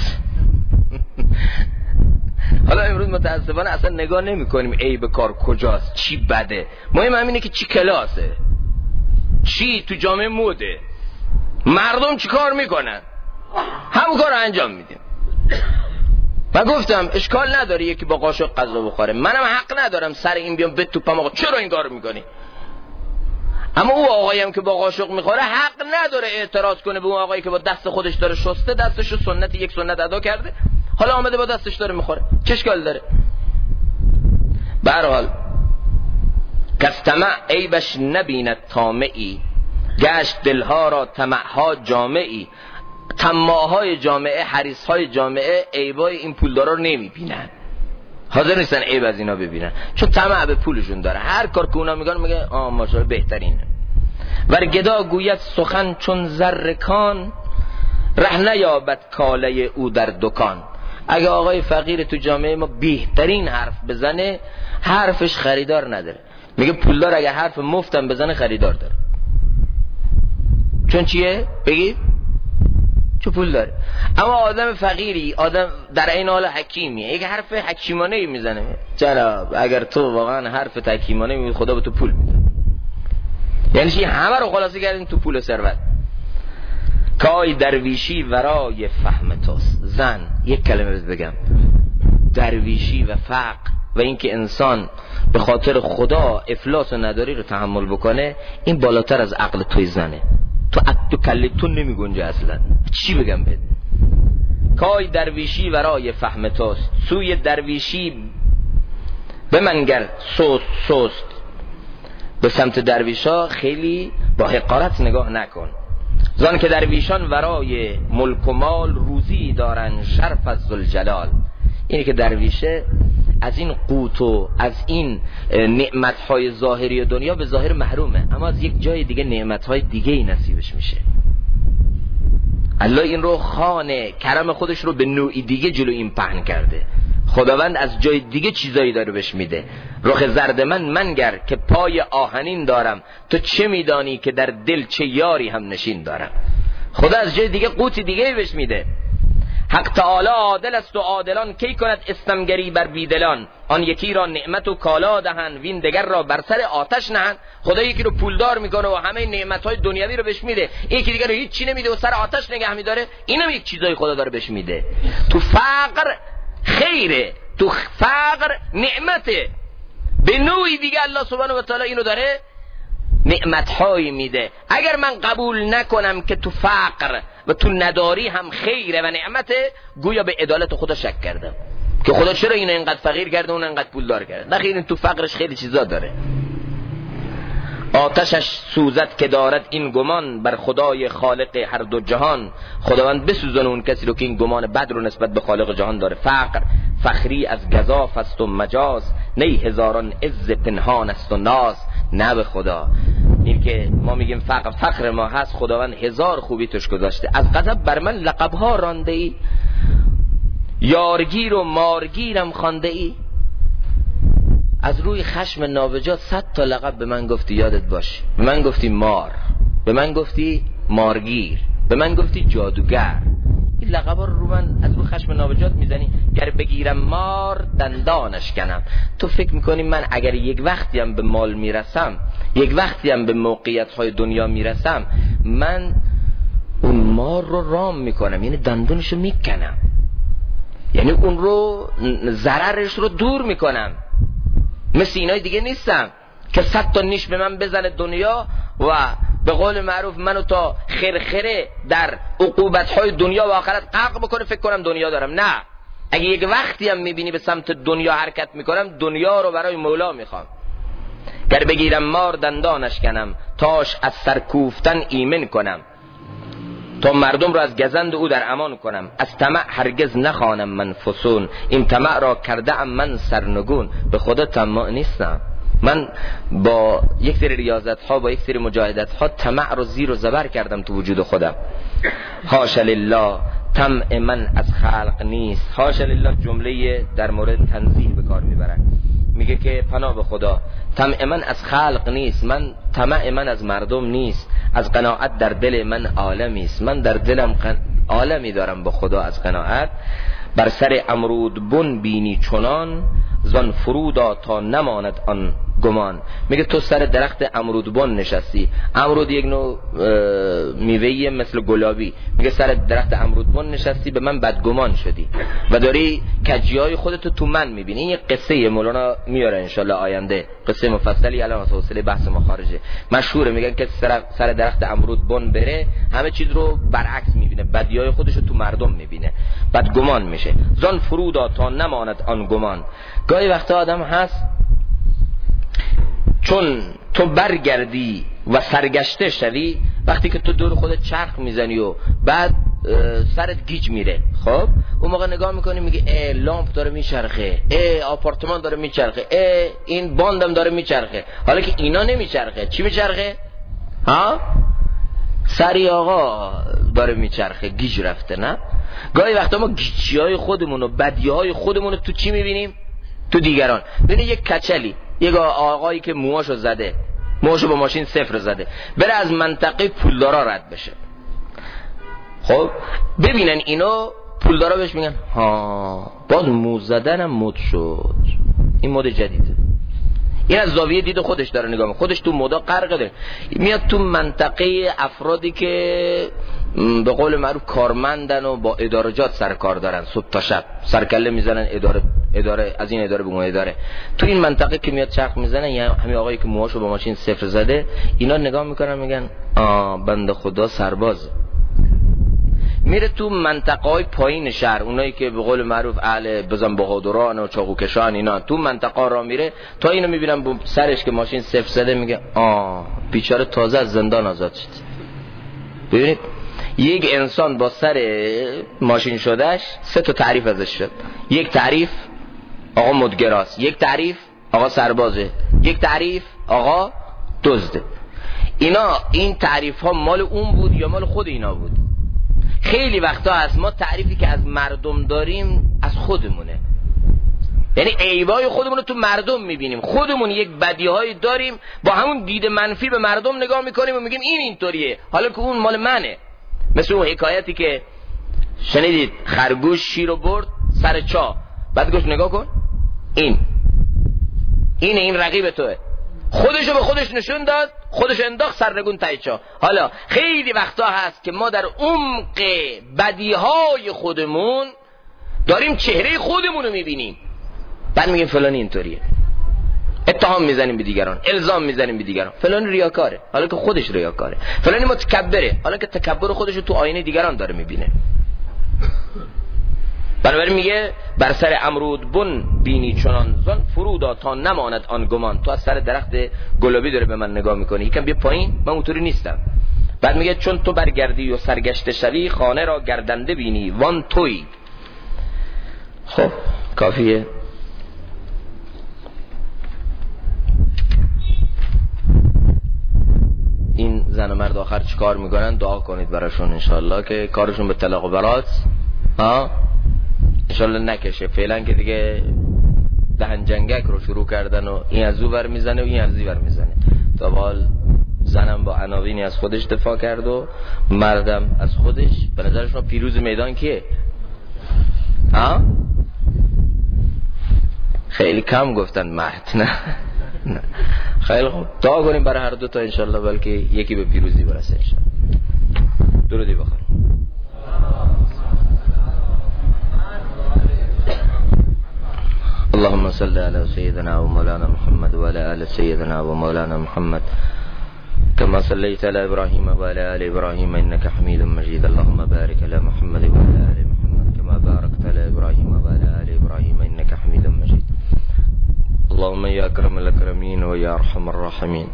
Speaker 1: حالا امروز متاسفانه اصلا نگاه نمی کنیم عیب کار کجاست، چی بده، مهم همینه که چی کلاسه، چی تو جامعه موده، مردم چی کار میکنن، همون کار رو انجام میدیم. من گفتم اشکال نداره یکی با قاشق غذا بخوره، منم حق ندارم سر این بیام بتوپم آقا چرا این کارو میکنی. اما او آقاییم که با قاشق میخوره حق نداره اعتراض کنه به اون آقایی که با دست خودش داره شسته، دستشو سنت یک سنت ادا کرده، حالا آمده با دستش داره میخوره، چه اشکال داره. به هر حال کس طمع عیبش نبیند طامعی، گشت دلها را طمعها جامعی. طماعهای جامعه، حریصهای جامعه عیبای این پولدارا رو نمیبینن، حاضر نیستن عیب از اینا ببینن، چون طمع به پولشون داره. هر کار که اونا میگن میگه ماشاءالله بهترینه. ور گدا گوید سخن چون زر کان، ره نیابد کاله او در دکان. اگه آقای فقیر تو جامعه ما بهترین حرف بزنه، حرفش خریدار نداره. میگه پولدار اگه حرف مفتم بزنه خریدار داره. چون چیه؟ بگید چه پول داره. اما آدم فقیری، آدم در این حال حکیمیه، یک حرف حکیمانه میزنه، جناب اگر تو واقعا حرف حکیمانه میگی خدا به تو پول میده. یعنی چی؟ همه رو خلاصه کردیم تو پول و ثروت. کای درویشی ورای فهم توست. زن یک کلمه بگم، درویشی و فقر و اینکه انسان به خاطر خدا افلاس و نداری رو تحمل بکنه، این بالاتر از عقل توی زنه. تو کله تو نمی گنجه اصلا. چی بگم بهت؟ کای درویشی ورای فهم توست، سوی درویشی به منگر سوست. به سمت درویشا خیلی با حقارت نگاه نکن. زان که درویشان ورای ملک و مال، روزی دارن شرف از ذوالجلال. اینه که درویشه از این قوت و از این نعمتهای ظاهری دنیا به ظاهر محرومه، اما از یک جای دیگه نعمتهای دیگه ای نصیبش میشه. الله این رو خانه کرم خودش رو به نوعی دیگه جلو این پهن کرده. خداوند از جای دیگه چیزایی داره بهش میده. رخ زرد من منگر که پای آهنین دارم، تو چه میدانی که در دل چه یاری هم نشین دارم. خدا از جای دیگه قوتی دیگه بهش میده. حق تعالی عادل است و عادلان کی کند استمگری بر بیدلان. آن یکی را نعمت و کالا دهند، وین دگر را بر سر آتش نهند. خدا یکی رو پولدار میکنه و همه نعمتهای دنیوی رو بهش میده، یکی دیگر رو هیچ چی نمیده و سر آتش نگه میداره. اینم یک چیزای خدا داره بهش میده. تو فقر خیره، تو فقر نعمته. به نوعی دیگه الله سبحانه و تعالی اینو داره نعمتهایی میده. اگر من قبول نکنم که تو فقر و تو نداری هم خیره و نعمته، گویا به عدالت خدا شک کردم که خدا چرا اینو اینقدر فقیر کرده اون اینقدر پولدار کرده. نخیر، این تو فقرش خیلی چیزا داره. آتشش سوزد که دارد این گمان، بر خدای خالق هر دو جهان. خداوند بسوزونه اون کسی رو که این گمان بد رو نسبت به خالق جهان داره. فخری از گزاف است و مجاز، نی هزاران عز پنهان است و ناز. نه به خدا، این که ما میگیم فخر ما هست، خداوند هزار خوبی توش گذاشته. از غضب بر من لقبها رانده ای، یارگیر و مارگیرم خوانده ای. از روی خشم نابجا 100 تا لقب به من گفتی، یادت باشه. به من گفتی مار، به من گفتی مارگیر، به من گفتی جادوگر. این لقبا رو من از روی خشم نابجات میزنی. گر بگیرم مار دندانش کنم. تو فکر میکنی من اگر یک وقتی هم به مال میرسم، یک وقتی هم به موقعیت های دنیا میرسم، من اون مار رو رام میکنم، یعنی دندونش رو میکنم، یعنی اون رو ضررش رو دور میکنم. مثل اینای دیگه نیستم که 100 تا نیش به من بزنه دنیا و به قول معروف منو تا خرخره در عقوبت‌های دنیا و آخرت غرق بکنه، فکر کنم دنیا دارم. نه، اگه یک وقتی هم میبینی به سمت دنیا حرکت میکنم، دنیا رو برای مولا میخوام. گر بگیرم مار دندانش کنم، تاش از سرکوفتن ایمن کنم، تا مردم رو از گزند او در امان کنم. از طمع هرگز نخوانم من فسون، این طمع را کرده ام من سرنگون. به خدا طماع نیستم، من با یک سری ریاضت ها، با یک سری مجاهدت ها طمع رو زیر و زبر کردم تو وجود خودم. حاشا لله، طمع من از خلق نیست. حاشا لله جمله در مورد تنزیه به کار میبرن، میگه که پناه به خدا، طمع من از خلق نیست، من طمع من از مردم نیست. از قناعت در دل من عالمی است، من در دلم عالمی دارم به خدا از قناعت. بر سر امرود بن بینی چنان، زان فرودا تا نماند آن گمان. میگه تو سر درخت امرود بن نشستی. امرود یک نوع میوه‌ای مثل گلابی. میگه سر درخت امرود بن نشستی، به من بدگمان شدی و داری کجیای خودتو تو من میبینی. این یک قصه مولانا میاره انشالله آینده، قصه مفصلی الان حوصله بحث ما خارجه، مشهوره. میگن که سر درخت امرود بن بره، همه چیز رو برعکس میبینه، بدیای خودشو تو مردم میبینه، بدگمان میشه. زان فرودا تا نماند آن گمان. گاهی وقتا آدم هست چون تو برگردی و سرگشته شوی، وقتی که تو دور خودت چرخ میزنی و بعد سرت گیج میره، خب اون موقع نگاه میکنی میگه لامپ داره میچرخه، آپارتمان داره میچرخه، این باندم داره میچرخه. حالا که اینا نمیچرخه، چی میچرخه؟ ها؟ سری آقا داره میچرخه، گیج رفته. نه، گاهی وقتا ما گیجی های خودمون و بدی های خودمون رو تو چی میبینیم؟ تو دیگران. ببین یک کچلی، یک آقایی که موهاشو زده، موهاشو با ماشین صفر زده، بره از منطقه پولدارا رد بشه، خب ببینن اینو پولدارا بهش میگن ها باز مو زدنم مد شد، این مد جدیده. این از زاویه دید خودش داره نگاه میکنه، خودش تو مودا غرق داره. میاد تو منطقه افرادی که به قول معروف کارمندن و با ادارجات سر کار دارن، صبح تا شب سرکله میزنن، اداره از این اداره به اون اداره. تو این منطقه که میاد چرخ میزنن، یعنی همین آقایی که موهاشو با ماشین صفر زده، اینا نگاه میکنن میگن بنده خدا سربازه. میره تو منطقه های پایین شهر، اونایی که به قول معروف اهل بزن بهادران و چاقوکشان، اینا تو منطقه را میره، تا اینو میبینن با سرش که ماشین صفر زده، میگه بیچاره تازه از زندان آزاد شد. ببینید یک انسان با سر ماشین شدهش 3 تا تعریف ازش شد. یک تعریف آقا مدگراست، یک تعریف آقا سربازه، یک تعریف آقا دزده. این تعریف ها مال اون بود یا مال خود اینا بود؟ خیلی وقتا هست ما تعریفی که از مردم داریم از خودمونه، یعنی عیبای خودمون رو تو مردم میبینیم، خودمون یک بدیهایی داریم، با همون دید منفی به مردم نگاه میکنیم و میگیم این اینطوریه، حالا که اون مال منه. مثل اون حکایتی که شنیدید، خرگوش شیر رو برد سر چاه، بعد گوش نگاه کن، این رقیب توه، خودشو به خودش نشون داد، خودش انداخت سرنگون ته چاه. حالا خیلی وقتا هست که ما در عمق بدیهای خودمون داریم چهره خودمون رو میبینیم، بعد میگیم فلانی اینطوریه، اتهام میزنیم به دیگران، الزام میزنیم به دیگران، فلانی ریاکاره حالا که خودش ریاکاره، فلانی متکبره حالا که تکبر خودش رو تو آینه دیگران داره میبینه. بنابراین میگه بر سر امرود بن بینی چنان، زان فرودا تا نماند آن گمان. تو از سر درخت گلابی داره به من نگاه میکنی، یکم بیا پایین، من اونطوری نیستم. بعد میگه چون تو برگردی و سرگشته شوی، خانه را گردنده بینی وان توی. خب کافیه؟ این زن و مرد آخر چی کار میکنن؟ دعا کنید براشون انشالله که کارشون به طلاق و برات انشالله نکشه. فعلا که دیگه دهن جنگک رو شروع کردن و این از او بر میزنه و این از این بر میزنه. تا حال زنم با عناوینی از خودش دفاع کرد و مردم از خودش. به نظر شما پیروز میدان کیه؟ خیلی کم گفتن مرد. نه خیلی خوب، دعا کنیم برای هر دو تا انشالله، بلکه یکی به پیروزی برسه انشالله. درودی بخونیم. اللهم صل على سيدنا ومولانا محمد وعلى آل سيدنا ومولانا محمد كما صليت على إبراهيم وعلى آل إبراهيم إنك حميد مجيد. اللهم بارك على محمد وعلى آل محمد كما باركت على إبراهيم وعلى آل إبراهيم إنك حميد مجيد. اللهم يا أكرم الأكرمين ويا أرحم الراحمين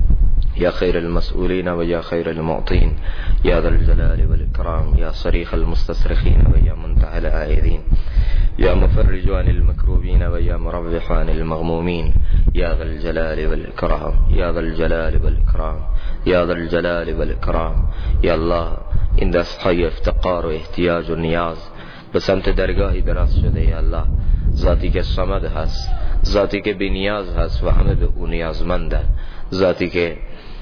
Speaker 1: يا خير المسؤولين ويا خير المعطين يا ذا الجلال والإكرام يا صريخ المستصرخين ويا منتهى العائذين يا مفرج عن المكروبين ويا مربح عن المغمومين يا ذا الجلال والإكرام يا ذا الجلال والإكرام يا ذا الجلال والإكرام. يا الله این دستهای افتقار و احتیاج و نیاز به سمت درگاهی دراز شده. یا الله ذاتی که صمد هست، ذاتی که بی نیاز هست و همه به او نیازمندن، ذاتی که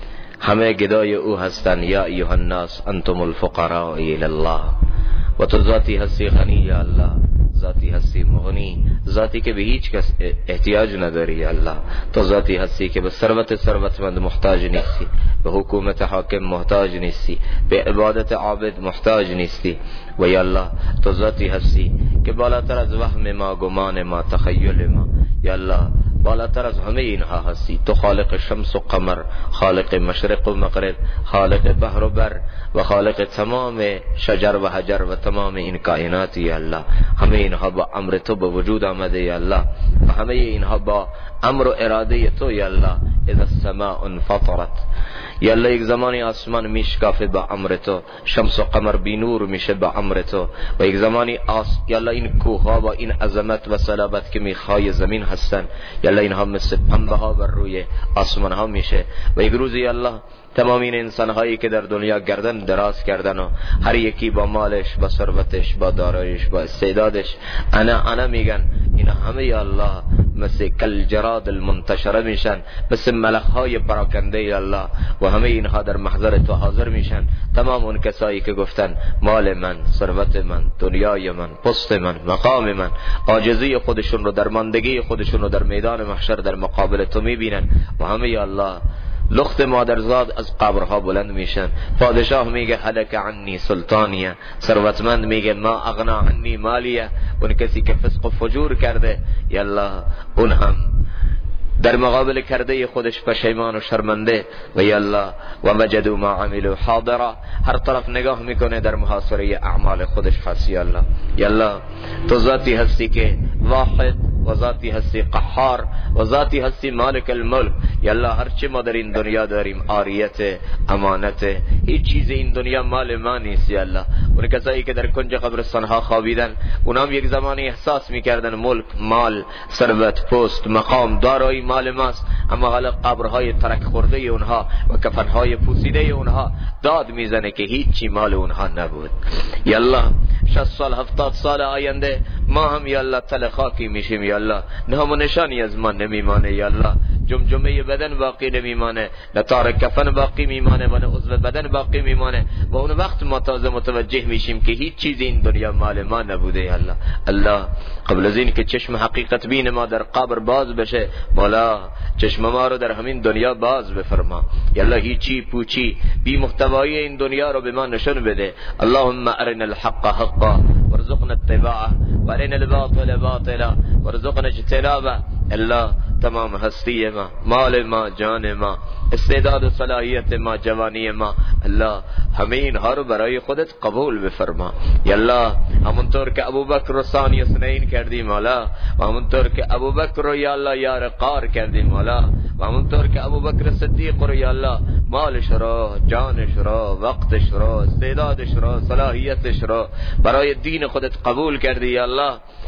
Speaker 1: همه گدای او هستن. یا ایها الناس انتم الفقراء الی الله. و تو ذاتی هستی غنی یا الله، ذاتی هستی مغنی، ذاتی که به هیچ کس احتیاج نداری یا الله. تو ذاتی هستی که به ثروتمند محتاج نیستی، به حکومت حاکم محتاج نیستی، به عبادت عابد محتاج نیستی. و یا الله تو ذاتی هستی که بالاتر از وهم ما، گمان ما، تخیل ما، یا الله بالاتر از همه اینها هستی. تو خالق شمس و قمر، خالق مشرق و مغرب، خالق بحر و بر و خالق تمام شجر و حجر و تمام این کائنات. یا الله همه اینها با امر تو به وجود آمده یا الله، و همه اینها با امر و اراده تو یا الله. اذا السماء انفطرت یا الله یک زمانی آسمان میشکافه با امر تو، شمس و قمر بی نور میشه با امر تو، و یک زمانی یا الله این کوه ها با این عظمت و صلابت که میخوای زمین هستن یا الله اینها مثل پنبه ها بر روی آسمان ها میشه. و یک روز یا الله تمام این انسان هایی که در دنیا گردن دراز کردن و هر یکی با مالش، با ثروتش، با داراییش، با استعدادش انا میگن، اینا همه یا الله مثل کل جراد المنتشره میشن، مثل ملخ های پراکنده یا الله، و همه اینها در محضر تو حاضر میشن. تمام اون کسایی که گفتن مال من، ثروت من، دنیای من، پست من، مقام من، عاجزی خودشون رو، درماندگی خودشون رو در میدان محشر در مقابل تو میبینن. و همه یا الله لخت مادرزاد از قبرها بلند میشن. پادشاه میگه هلک عنی سلطانیه، ثروتمند میگه ما اغنا عنی مالیه. اون کسی که فسق و فجور کرده یا الله اون هم در مقابل کرده خودش پشیمان و شرمنده. و یا الله و وجدوا ما عملوا حاضرا، هر طرف نگاه میکنه در محاصره اعمال خودش هست. یا الله یا الله تو ذاتی هستی که واحد، و ذاتی هستی قهار، و ذاتی هستی مالک الملک. یا الله هر چه ما در این دنیا داریم عاریت، امانت، هیچ چیز این دنیا مال ما نیست. یا الله اون کسایی که در کنج قبرستان ها خوابیدن، اونام یک زمانی احساس میکردن ملک، مال، ثروت، پست، مقام، دارایی مال ماست، اما حالا قبرهای ترک خورده اونها و کفنهای پوسیده اونها داد میزنه که هیچی مال اونها نبود. یا الله 60 سال 70 سال آینده ما هم یا الله تل خاکی میشیم. یا الله نام و نشانی از ما نمیمانه. یا الله جمجمه بدن باقی نمیمانه، نه تار کفن باقی میمانه و نه عضو بدن باقی میمانه. و اون وقت ما تازه متوجه میشیم که هیچ چیز این دنیا مال ما نبوده. یا الله الله قبل از این که چشم حقیقت بین ما در قبر باز بشه، مولا چشم ما رو در همین دنیا باز بفرما. یا الله هیچی پوچی بی محتوایی این دنیا رو به ما نشون بده. اللهم ارنا الحق حقا وارزقنا اتباعه وارنا الباطل باطلا وارزقنا اجتنابه. الله تمام هستی ما، مال ما، جان ما، استعداد و صلاحیت ما، جوانی ما، الله همه اینها رو برای خودت قبول بفرما. یا الله همونطور که ابوبکر رو ثانی اثنین کردی مولا، و همونطور که ابوبکر رو یا الله یار قار کردی مولا، و همونطور که ابوبکر صدیق رو یا الله مالش رو، جانش رو، وقتش رو، استعدادش رو، صلاحیتش رو برای دین خودت قبول کردی. یا الله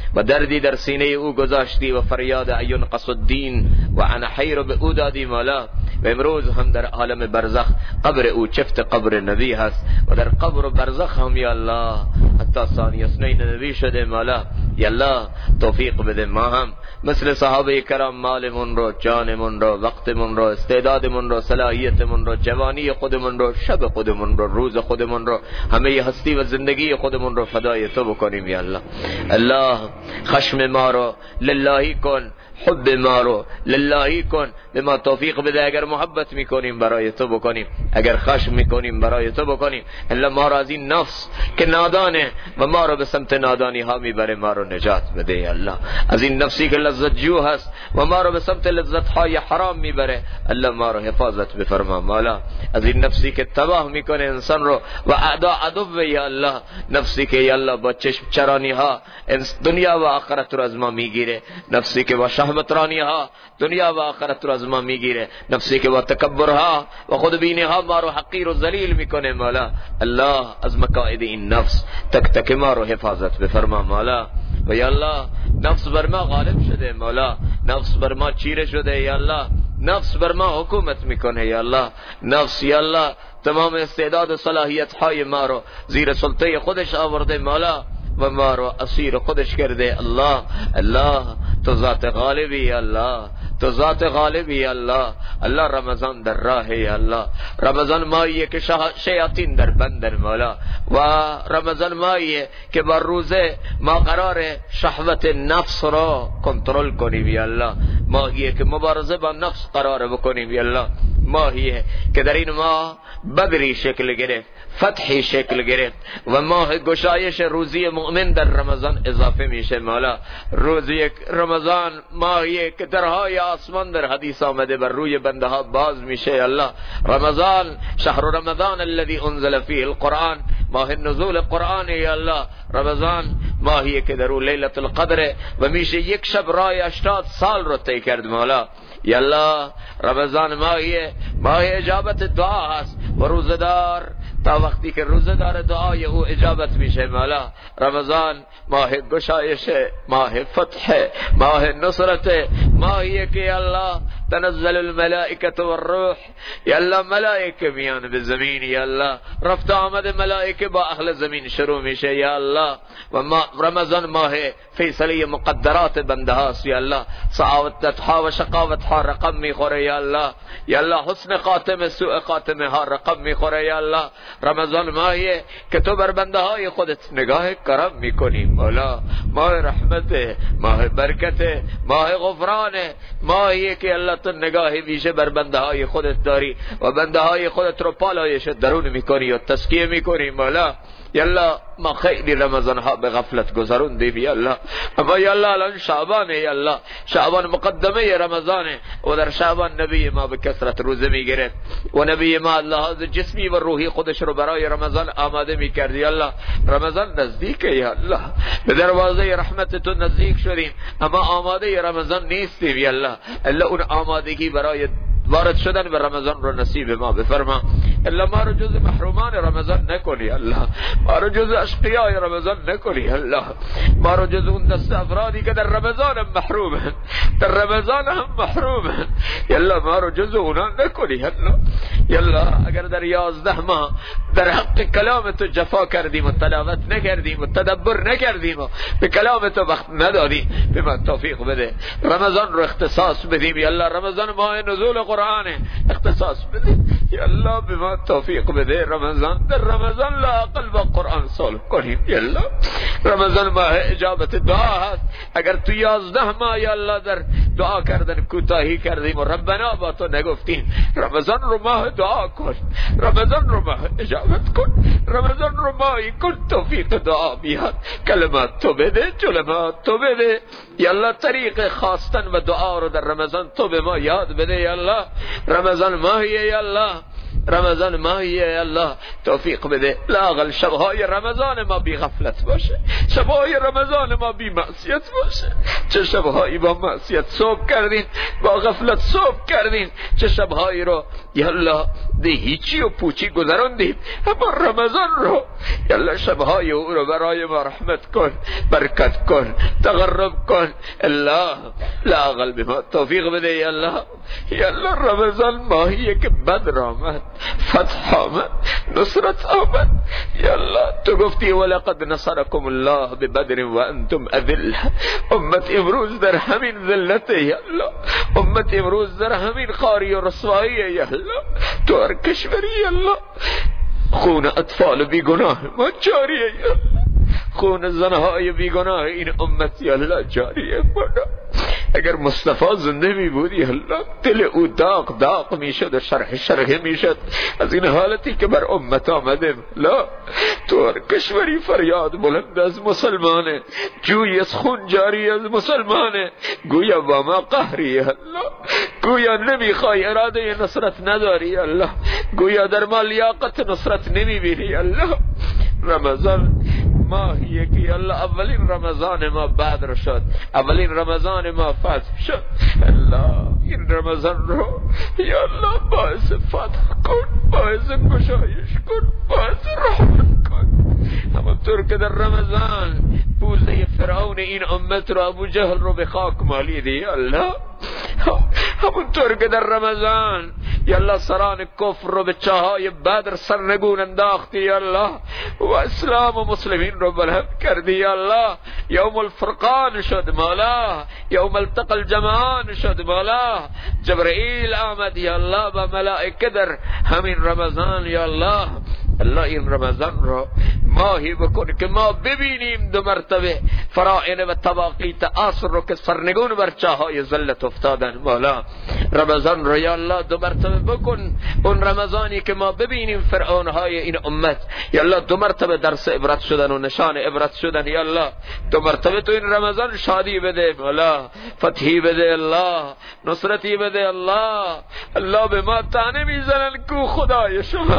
Speaker 1: و دردی در سینه او گذاشتی و فریاد اینقص الدین و انحی رو به او دادی مولا. و امروز هم در عالم برزخ قبر او چفت قبر نبی هست و در قبر و برزخ هم یا الله حتی ثانی اثنین نبی شده مولا. یا الله توفیق بده ما هم مثل صحابه کرام مالمون رو، جانمون رو، وقتمون رو، استعدادمون رو، صلاحیتمون رو، جوانی خودمون رو، شب خودمون رو، روز خودمون رو، همه هستی و زندگی خودمون رو فدای تو بکنیم یا الله. الله خشم ما رو للهی کن، حب ما رو للهی کن، به ما توفیق بده اگر محبت میکنیم برای تو بکنیم، اگر خشم میکنیم برای تو بکنیم. الا ما را از این نفس که نادانه و ما رو به سمت نادانی ها میبره ما رو نجات بده یا الله. از این نفسی که لذت جو هست و ما رو به سمت لذت های حرام میبره الله ما رو حفاظت بفرما مولا. از این نفسی که تباه میکنه انسان رو و اعدا عدو یا الله، نفسی که یا الله با چشم چرانی ها دنیا و آخرت رو از ما میگیره، نفسی که با شهوت رانی ها دنیا و آخرت رو از ما میگیره، نفسی که با تکبر ها و خودبینی ها ما رو حقیر و ذلیل میکنه مولا. الله از مکائد این نفس تک تک ما رو حفاظت بفرما مولا. و یا الله نفس بر ما غالب شده مولا، نفس بر ما چیره شده یا الله، نفس بر ما حکومت میکنه یا الله. نفس یا الله تمام استعداد و صلاحیت های ما رو زیر سلطه خودش آورده مولا و ما رو اسیر خودش کرده. الله الله تو ذات غالبی یا الله، تو ذات غالبی یا الله. الله رمضان در راه یا الله، رمضان ماییه که شیاطین در بندر مولا، و رمضان ماییه که بر روزه ما قرار شهوت نفس را کنترل کنیم یا الله، ماهیه که مبارزه با نفس قرار بکنیم یا الله، ماهیه که در این ماه بدری شکل گرفت، فتحی شکل گرفت و ماه گشایش روزی مؤمن در رمضان اضافه میشه مولا. روزی رمضان ماهیه که درهای آسمان در حدیث آمده بر روی بنده ها باز میشه الله. رمضان شهر رمضان الذي انزل فيه القرآن، ماه نزول قرآن یا الله. رمضان ماهیه که در او لیلت القدر و میشه یک شب رای 80 سال رو طی کرد مولا. یا الله رمضان ماهیه ماه اجابت دعا هست و روزدار تا وقتی که روزدار دعای او اجابت میشه مولا. رمضان ماه گشایش، ماه فتح، ماه نصرت، ماهیه که یا الله تنزل الملائکه والروح، یا الله ملائکه میان به زمین یا الله، رفت آمد ملائکه با اهل زمین شروع میشه یا الله. و رمضان ماه فیصله مقدرات بنده هاست یا الله، سعادت ها و شقاوت ها رقم میخوره یا الله، یا الله حسن خاتمه سوء خاتمه ها رقم میخوره یا الله. رمضان ماهیه که تو بر بنده های خودت نگاه کرم میکنی مولا، ماه رحمت، ماه برکت، ماه غفران، ماهیه که الله تو نگاه ویژه بر بنده های خودت داری و بنده های خودت رو پالایش درون میکنی و تزکیه میکنی مولا. یالله ما خیلی رمضان ها به غفلت گذروندیم یالله، اما یالله الان شعبانه یالله، شعبان مقدمه رمضانه و در شعبان نبی ما به کثرت روزه میگرفت و نبی ما لحاظ جسمی و روحی خودش رو برای رمضان آماده میکرد یالله. رمضان نزدیکه یالله، به دروازه رحمت تو نزدیک شدیم اما آماده رمضان نیستیم یالله. الا اون آمادگی برای وارد شدن به رمضان رو نصیب ما بفرما. الا ما رو جز محرومان رمضان نکنی الله، ما رو جز اشقیای رمضان نکنی الله، ما رو جز اون دست افرادی که در رمضان هم محرومن، در رمضان هم محرومن یالله، ما رو جز اونا نکنی الله. یالله اگر در 11 ماه در حق کلام تو جفا کردیم و تلاوت نکردیم و تدبر نکردیم و به کلام تو وقت ندادیم، به ما توفیق بده رمضان رو اختصاص بدیم یالله. رمضان ماه نزول قرآن اختصاص بده یالله، به ما توفیق بده رمضان در رمضان لا اقل با قرآن سال کنیم یالله. رمضان ماه اجابت دعا هست، اگر تو 11 ماه یالله در دعا کردن کوتاهی کردیم و ربنا با تو نگفتیم، رمضان رو ماه دعا کن، رمضان رو ماه اجابت کن، رمضان رو ماهی کن توفیق دعا بیاد، کلمات تو بده، جلمات تو بده یالله، طریق خواستن و دعا رو در رمضان تو به ما یاد بده یالله. رمضان ماهیه یالله، رمضان ماهیه یالله، توفیق بده لااقل شبهای رمضان ما بی غفلت باشه، شبهای رمضان ما بی معصیت باشه. چه شبهایی با معصیت صبح کردین، با غفلت صبح کردین، چه شبهایی رو یالله
Speaker 2: ده هیچی و پوچی گذراندیم، اما رمضان رو یالله شبهای او رو برای ما رحمت کن، برکت کن، تقرب کن. الله لاقل به ما توفیق بده یالله. یالله رمضان ماهیه که بدر آمد، فتح آمد، نصرت آمد. یالله تو گفتی ولقد نصرکم الله ببدر و انتم اذله. امت امروز در همین ذلته یالله، امت امروز در همین خاری و رسوایی یالله. تو هر کشوری یالله خون اطفال بیگناه ما جاریه یالله، خون زنهای بیگناه این امت یالله جاریه. اگر مصطفی زنده می بود یالله دل او داغ میشد و شرح میشد از این حالتی که بر امت آمده. لا تو هر کشوری فریاد بلند از مسلمانه، جوی از خون جاری از مسلمانه. گویا با ما قهری یالله، گویا نمیخوای، اراده نصرت نداری یالله، گویا در ما لیاقت نصرت نمیبینی یالله. رمضان ماهیه که یالله اولین رمضان ما بدر شد، اولین رمضان ما فتح شد. الله این رمضان رو یالله باعث فتح کن، باعث گشایش کن، باعث رحمت کن. همونطور که در رمضان پوزه فرعون این امت رو ابو جهل رو به خاک مالیدی یالله، همونطور که در رمضان یالله سران کفر رو به چاهای بدر سرنگون انداختی یالله و اسلام و مسلمین رو بلند کردی یالله. یوم الفرقان شد مولا، یوم التقى الجمعان شد مولا. جبرائیل آمد یالله با ملائکه در همین رمضان یالله. الله این رمضان رو ماهی بکن که ما ببینیم دو مرتبه فرائن و تواقیت عصر رو که سرنگون بر چاهای ذلت افتادن مولا. رمضان رو یا الله دو مرتبه بکن، اون رمضانی که ما ببینیم فرعون های این امت یا الله دو مرتبه درس عبرت شدن و نشان عبرت شدن یا الله. دو مرتبه تو این رمضان شادی بده مولا، فتحی بده الله، نصرتی بده الله. الله به ما تانه میزنن کو خدای شما،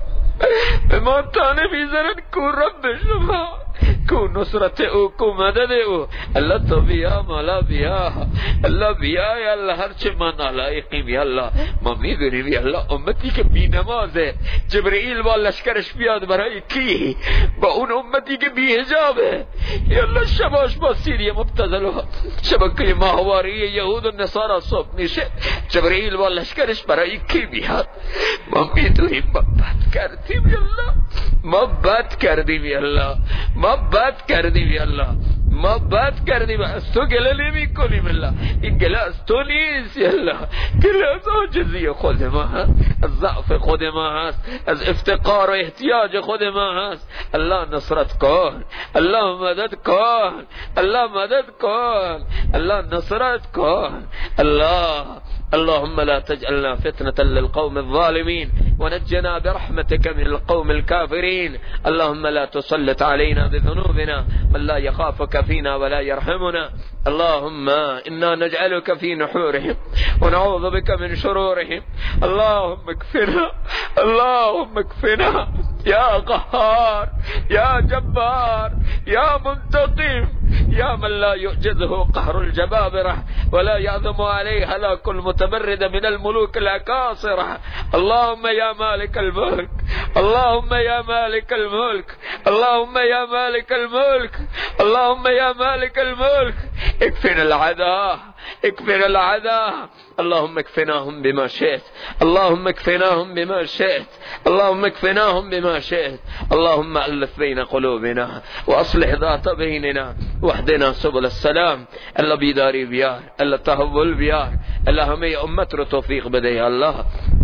Speaker 2: به ما تانه میزنن کو رب شما، کو نصرت او، کو مدد او. الله تو بیا مولا بیا، الله بیا یا الله. هرچه ما نالایقیم یا الله ما میدونیم یا الله. امتی که بی نمازه جبرئیل با لشکرش بیاد برای کی؟ با اون امتی که بی حجابه یا الله. شباش با سیری مبتذل و شبکه ماهواری یهود و نصارا صبح میشه، جبرئیل با لشکرش برای کی بیاد؟ ما میدونیم ما بد کردیم یا الله، ما بد کردیم یا الله، ما بد کردیم یا الله، ما بد کردیم. از تو گله نمی کنیم الله، این گله از تو نیست یا الله. گله از عاجزی خود ما هست، از ضعف خود ما هست، از افتقار و احتیاج خود ما هست. الله نصرت کن، الله مدد کن، الله مدد کن، الله نصرت کن الله. اللهم لا تجعلنا فتنة للقوم الظالمين ونجنا برحمتك من القوم الكافرين. اللهم لا تسلط علينا بذنوبنا من لا يخافك فينا ولا يرحمنا. اللهم إنا نجعلك في نحورهم ونعوذ بك من شرورهم. اللهم اكفنا، اللهم اكفنا يا قهار يا جبار يا منتقم يا من لا يعجزه قهر الجبابرة ولا يعظم عليه هلاك المتمرد من الملوك الأكاصرة. اللهم يا مالك الملك، اللهم يا مالك الملك، اللهم يا مالك الملك، اللهم يا مالك الملك. اكفنا العداء، اكفنا العداء. اللهم اكفناهم بما شئت، اللهم اكفناهم بما شئت، اللهم اكفناهم بما شئت. اللهم ألف بين قلوبنا وأصلح ذات بيننا واهدنا سبل السلام. الله بیداری بیار، الله تحول بیار، الله همه امت رو توفیق بده یا الله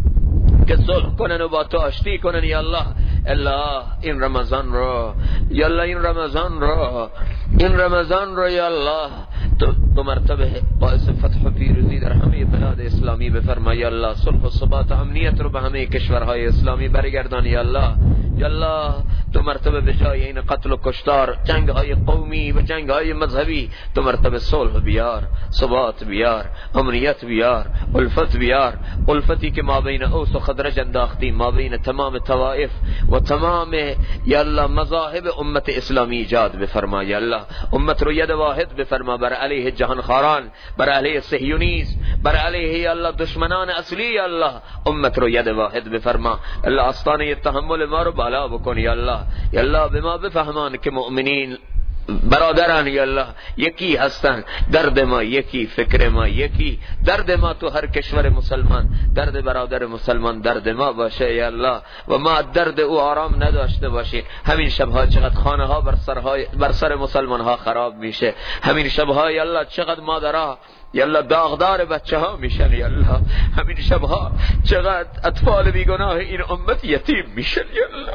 Speaker 2: که صلح کنن و با تو آشتی کنن یا الله. الله این رمضان رو یا الله، این رمضان رو، این رمضان رو یا الله دو مرتبه باعث فتح و پیروزی در همه بلاد اسلامی بفرما یا الله. صلح و ثبات و امنیت رو به همه کشورهای اسلامی برگردان یا الله. یا الله دو مرتبه به جای این قتل و کشتار، جنگ های قومی و جنگ های مذهبی، دو مرتبه صلح بیار، ثبات بیار، امنیت بیار، الفت بیار. الفتی که ما بین اوس و خزرج انداختی، ما بین تمام طوائف و تمام یا الله مذاهب امت اسلامی ایجاد بفرما یا الله. امت رو ید واحد بفرما بر علیه جهانخواران، بر علیه صهیونیسم، بر علیه یا الله دشمنان اصلی یا الله. امت رو ید واحد بفرما. الله آستانه تحمل ما رو بالا بکن یا الله. یا الله به ما بفهمان که مؤمنین برادران یا الله یکی هستن، درد ما یکی، فکر ما یکی، درد ما تو هر کشور مسلمان، درد برادر مسلمان درد ما باشه یا الله و ما درد او آرام نداشته باشیم. همین شبها چقدر خانه ها بر سر مسلمان ها خراب میشه، همین شبها یا الله چقدر مادرها یا الله داغدار بچه ها میشن یا الله، همین شبها چقدر اطفال بیگناه این امت یتیم میشن یا الله.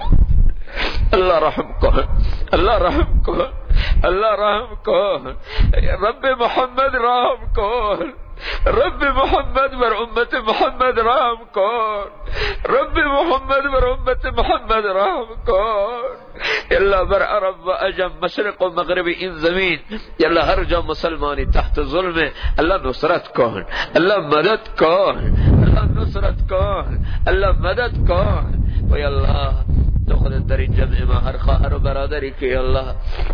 Speaker 2: الله رحم کن، الله رحم کن، الله رحم کن. رب محمد رحم کن، رب محمد بر امت محمد رحم کن، رب محمد بر امت محمد رحم کن. الله بر عرب و عجم، مشرق و مغرب این زمین یا الله هر جا مسلمانی تحت ظلم، الله نصرت کن، الله مدد کن، الله نصرت کن، الله مدد کن. و یا الله تو خودت در این جمع ما هر خواهر و برادری که یا الله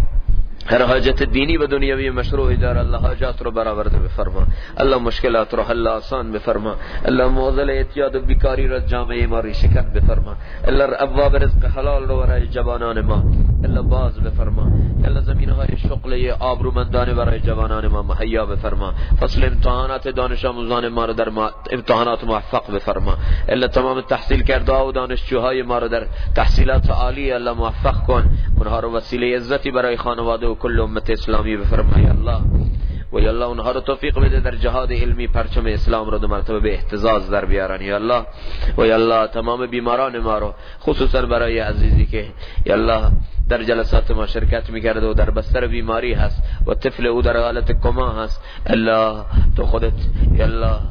Speaker 2: هر حاجت دینی و دنیوی مشروعی دار، الله حاجات رو برآورده بفرما، الله مشکلات رو حل آسان بفرما، الله معضل اعتیاد و بیکاری رو جامعه ما ریشه کن بفرما، الله ابواب رزق حلال رو برای جوانان ما الله باز بفرما، الله زمینهای شغل آبرومندانه برای جوانان ما مهیا بفرما، فصل امتحانات دانش آموزان ما رو در امتحانات موفق بفرما، الله تمام تحصیل کرده و دانشجوهای ما رو در تحصیلات عالی الله موفق کن، اونها رو وسیله عزتی برای خانواده و کل امت اسلامی بفرمای الله. و یا الله اونها رو توفیق بده در جهاد علمی پرچم اسلام رو دو مرتبه به اهتزاز در بیارن یا الله. و یا الله تمام بیماران ما رو خصوصا برای عزیزی که یا الله در جلسات ما شرکت میکرده و در بستر بیماری هست و طفل او در حالت کما هست، الله تو خودت یا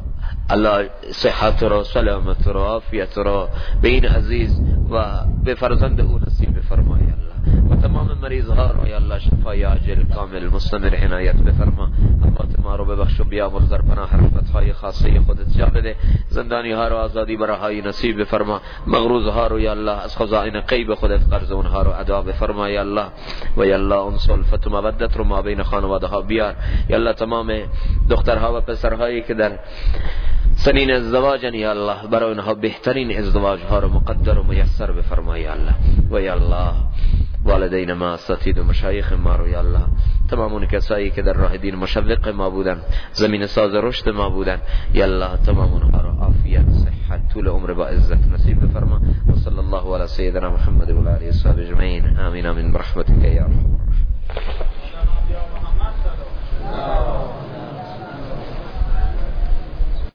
Speaker 2: الله صحت را، سلامت را، عافیت را به این عزیز و به فرزند او نصیب بفرمای الله. و تمام مریض ها رو یا الله شفای عاجل کامل مستمر عنایت بفرما. اموات ما رو ببخش و بیامرز در پناه رحمت های خاصه خودت جا بده. زندانی ها رو آزادی و رهایی نصیب بفرما. مغروض ها رو یا الله از خزائن غیب خودت قرض اونها رو ادا بفرما یا الله. و یا الله اون صلفت و مودت رو ما بین خانواده ها بیار یا الله. تمام دخترها و پسرهایی که در سنین ازدواجن یا الله برای اونها بهترین ازدواج ها رو مقدر و میسر بفرما یا الله. و یا الله والدین ما، اساتید و مشایخ ما رو یا الله، تمام اون کسایی که در راه دین مشوق ما بودن، زمین ساز رشد ما بودن یا الله، تمام اونها رو عافیت، صحت، طول عمر با عزت نصیب بفرما. و صلی الله علی سیدنا محمد و علی آله و صحبه اجمعین. آمین آمین برحمتک یا ارحم الراحمین.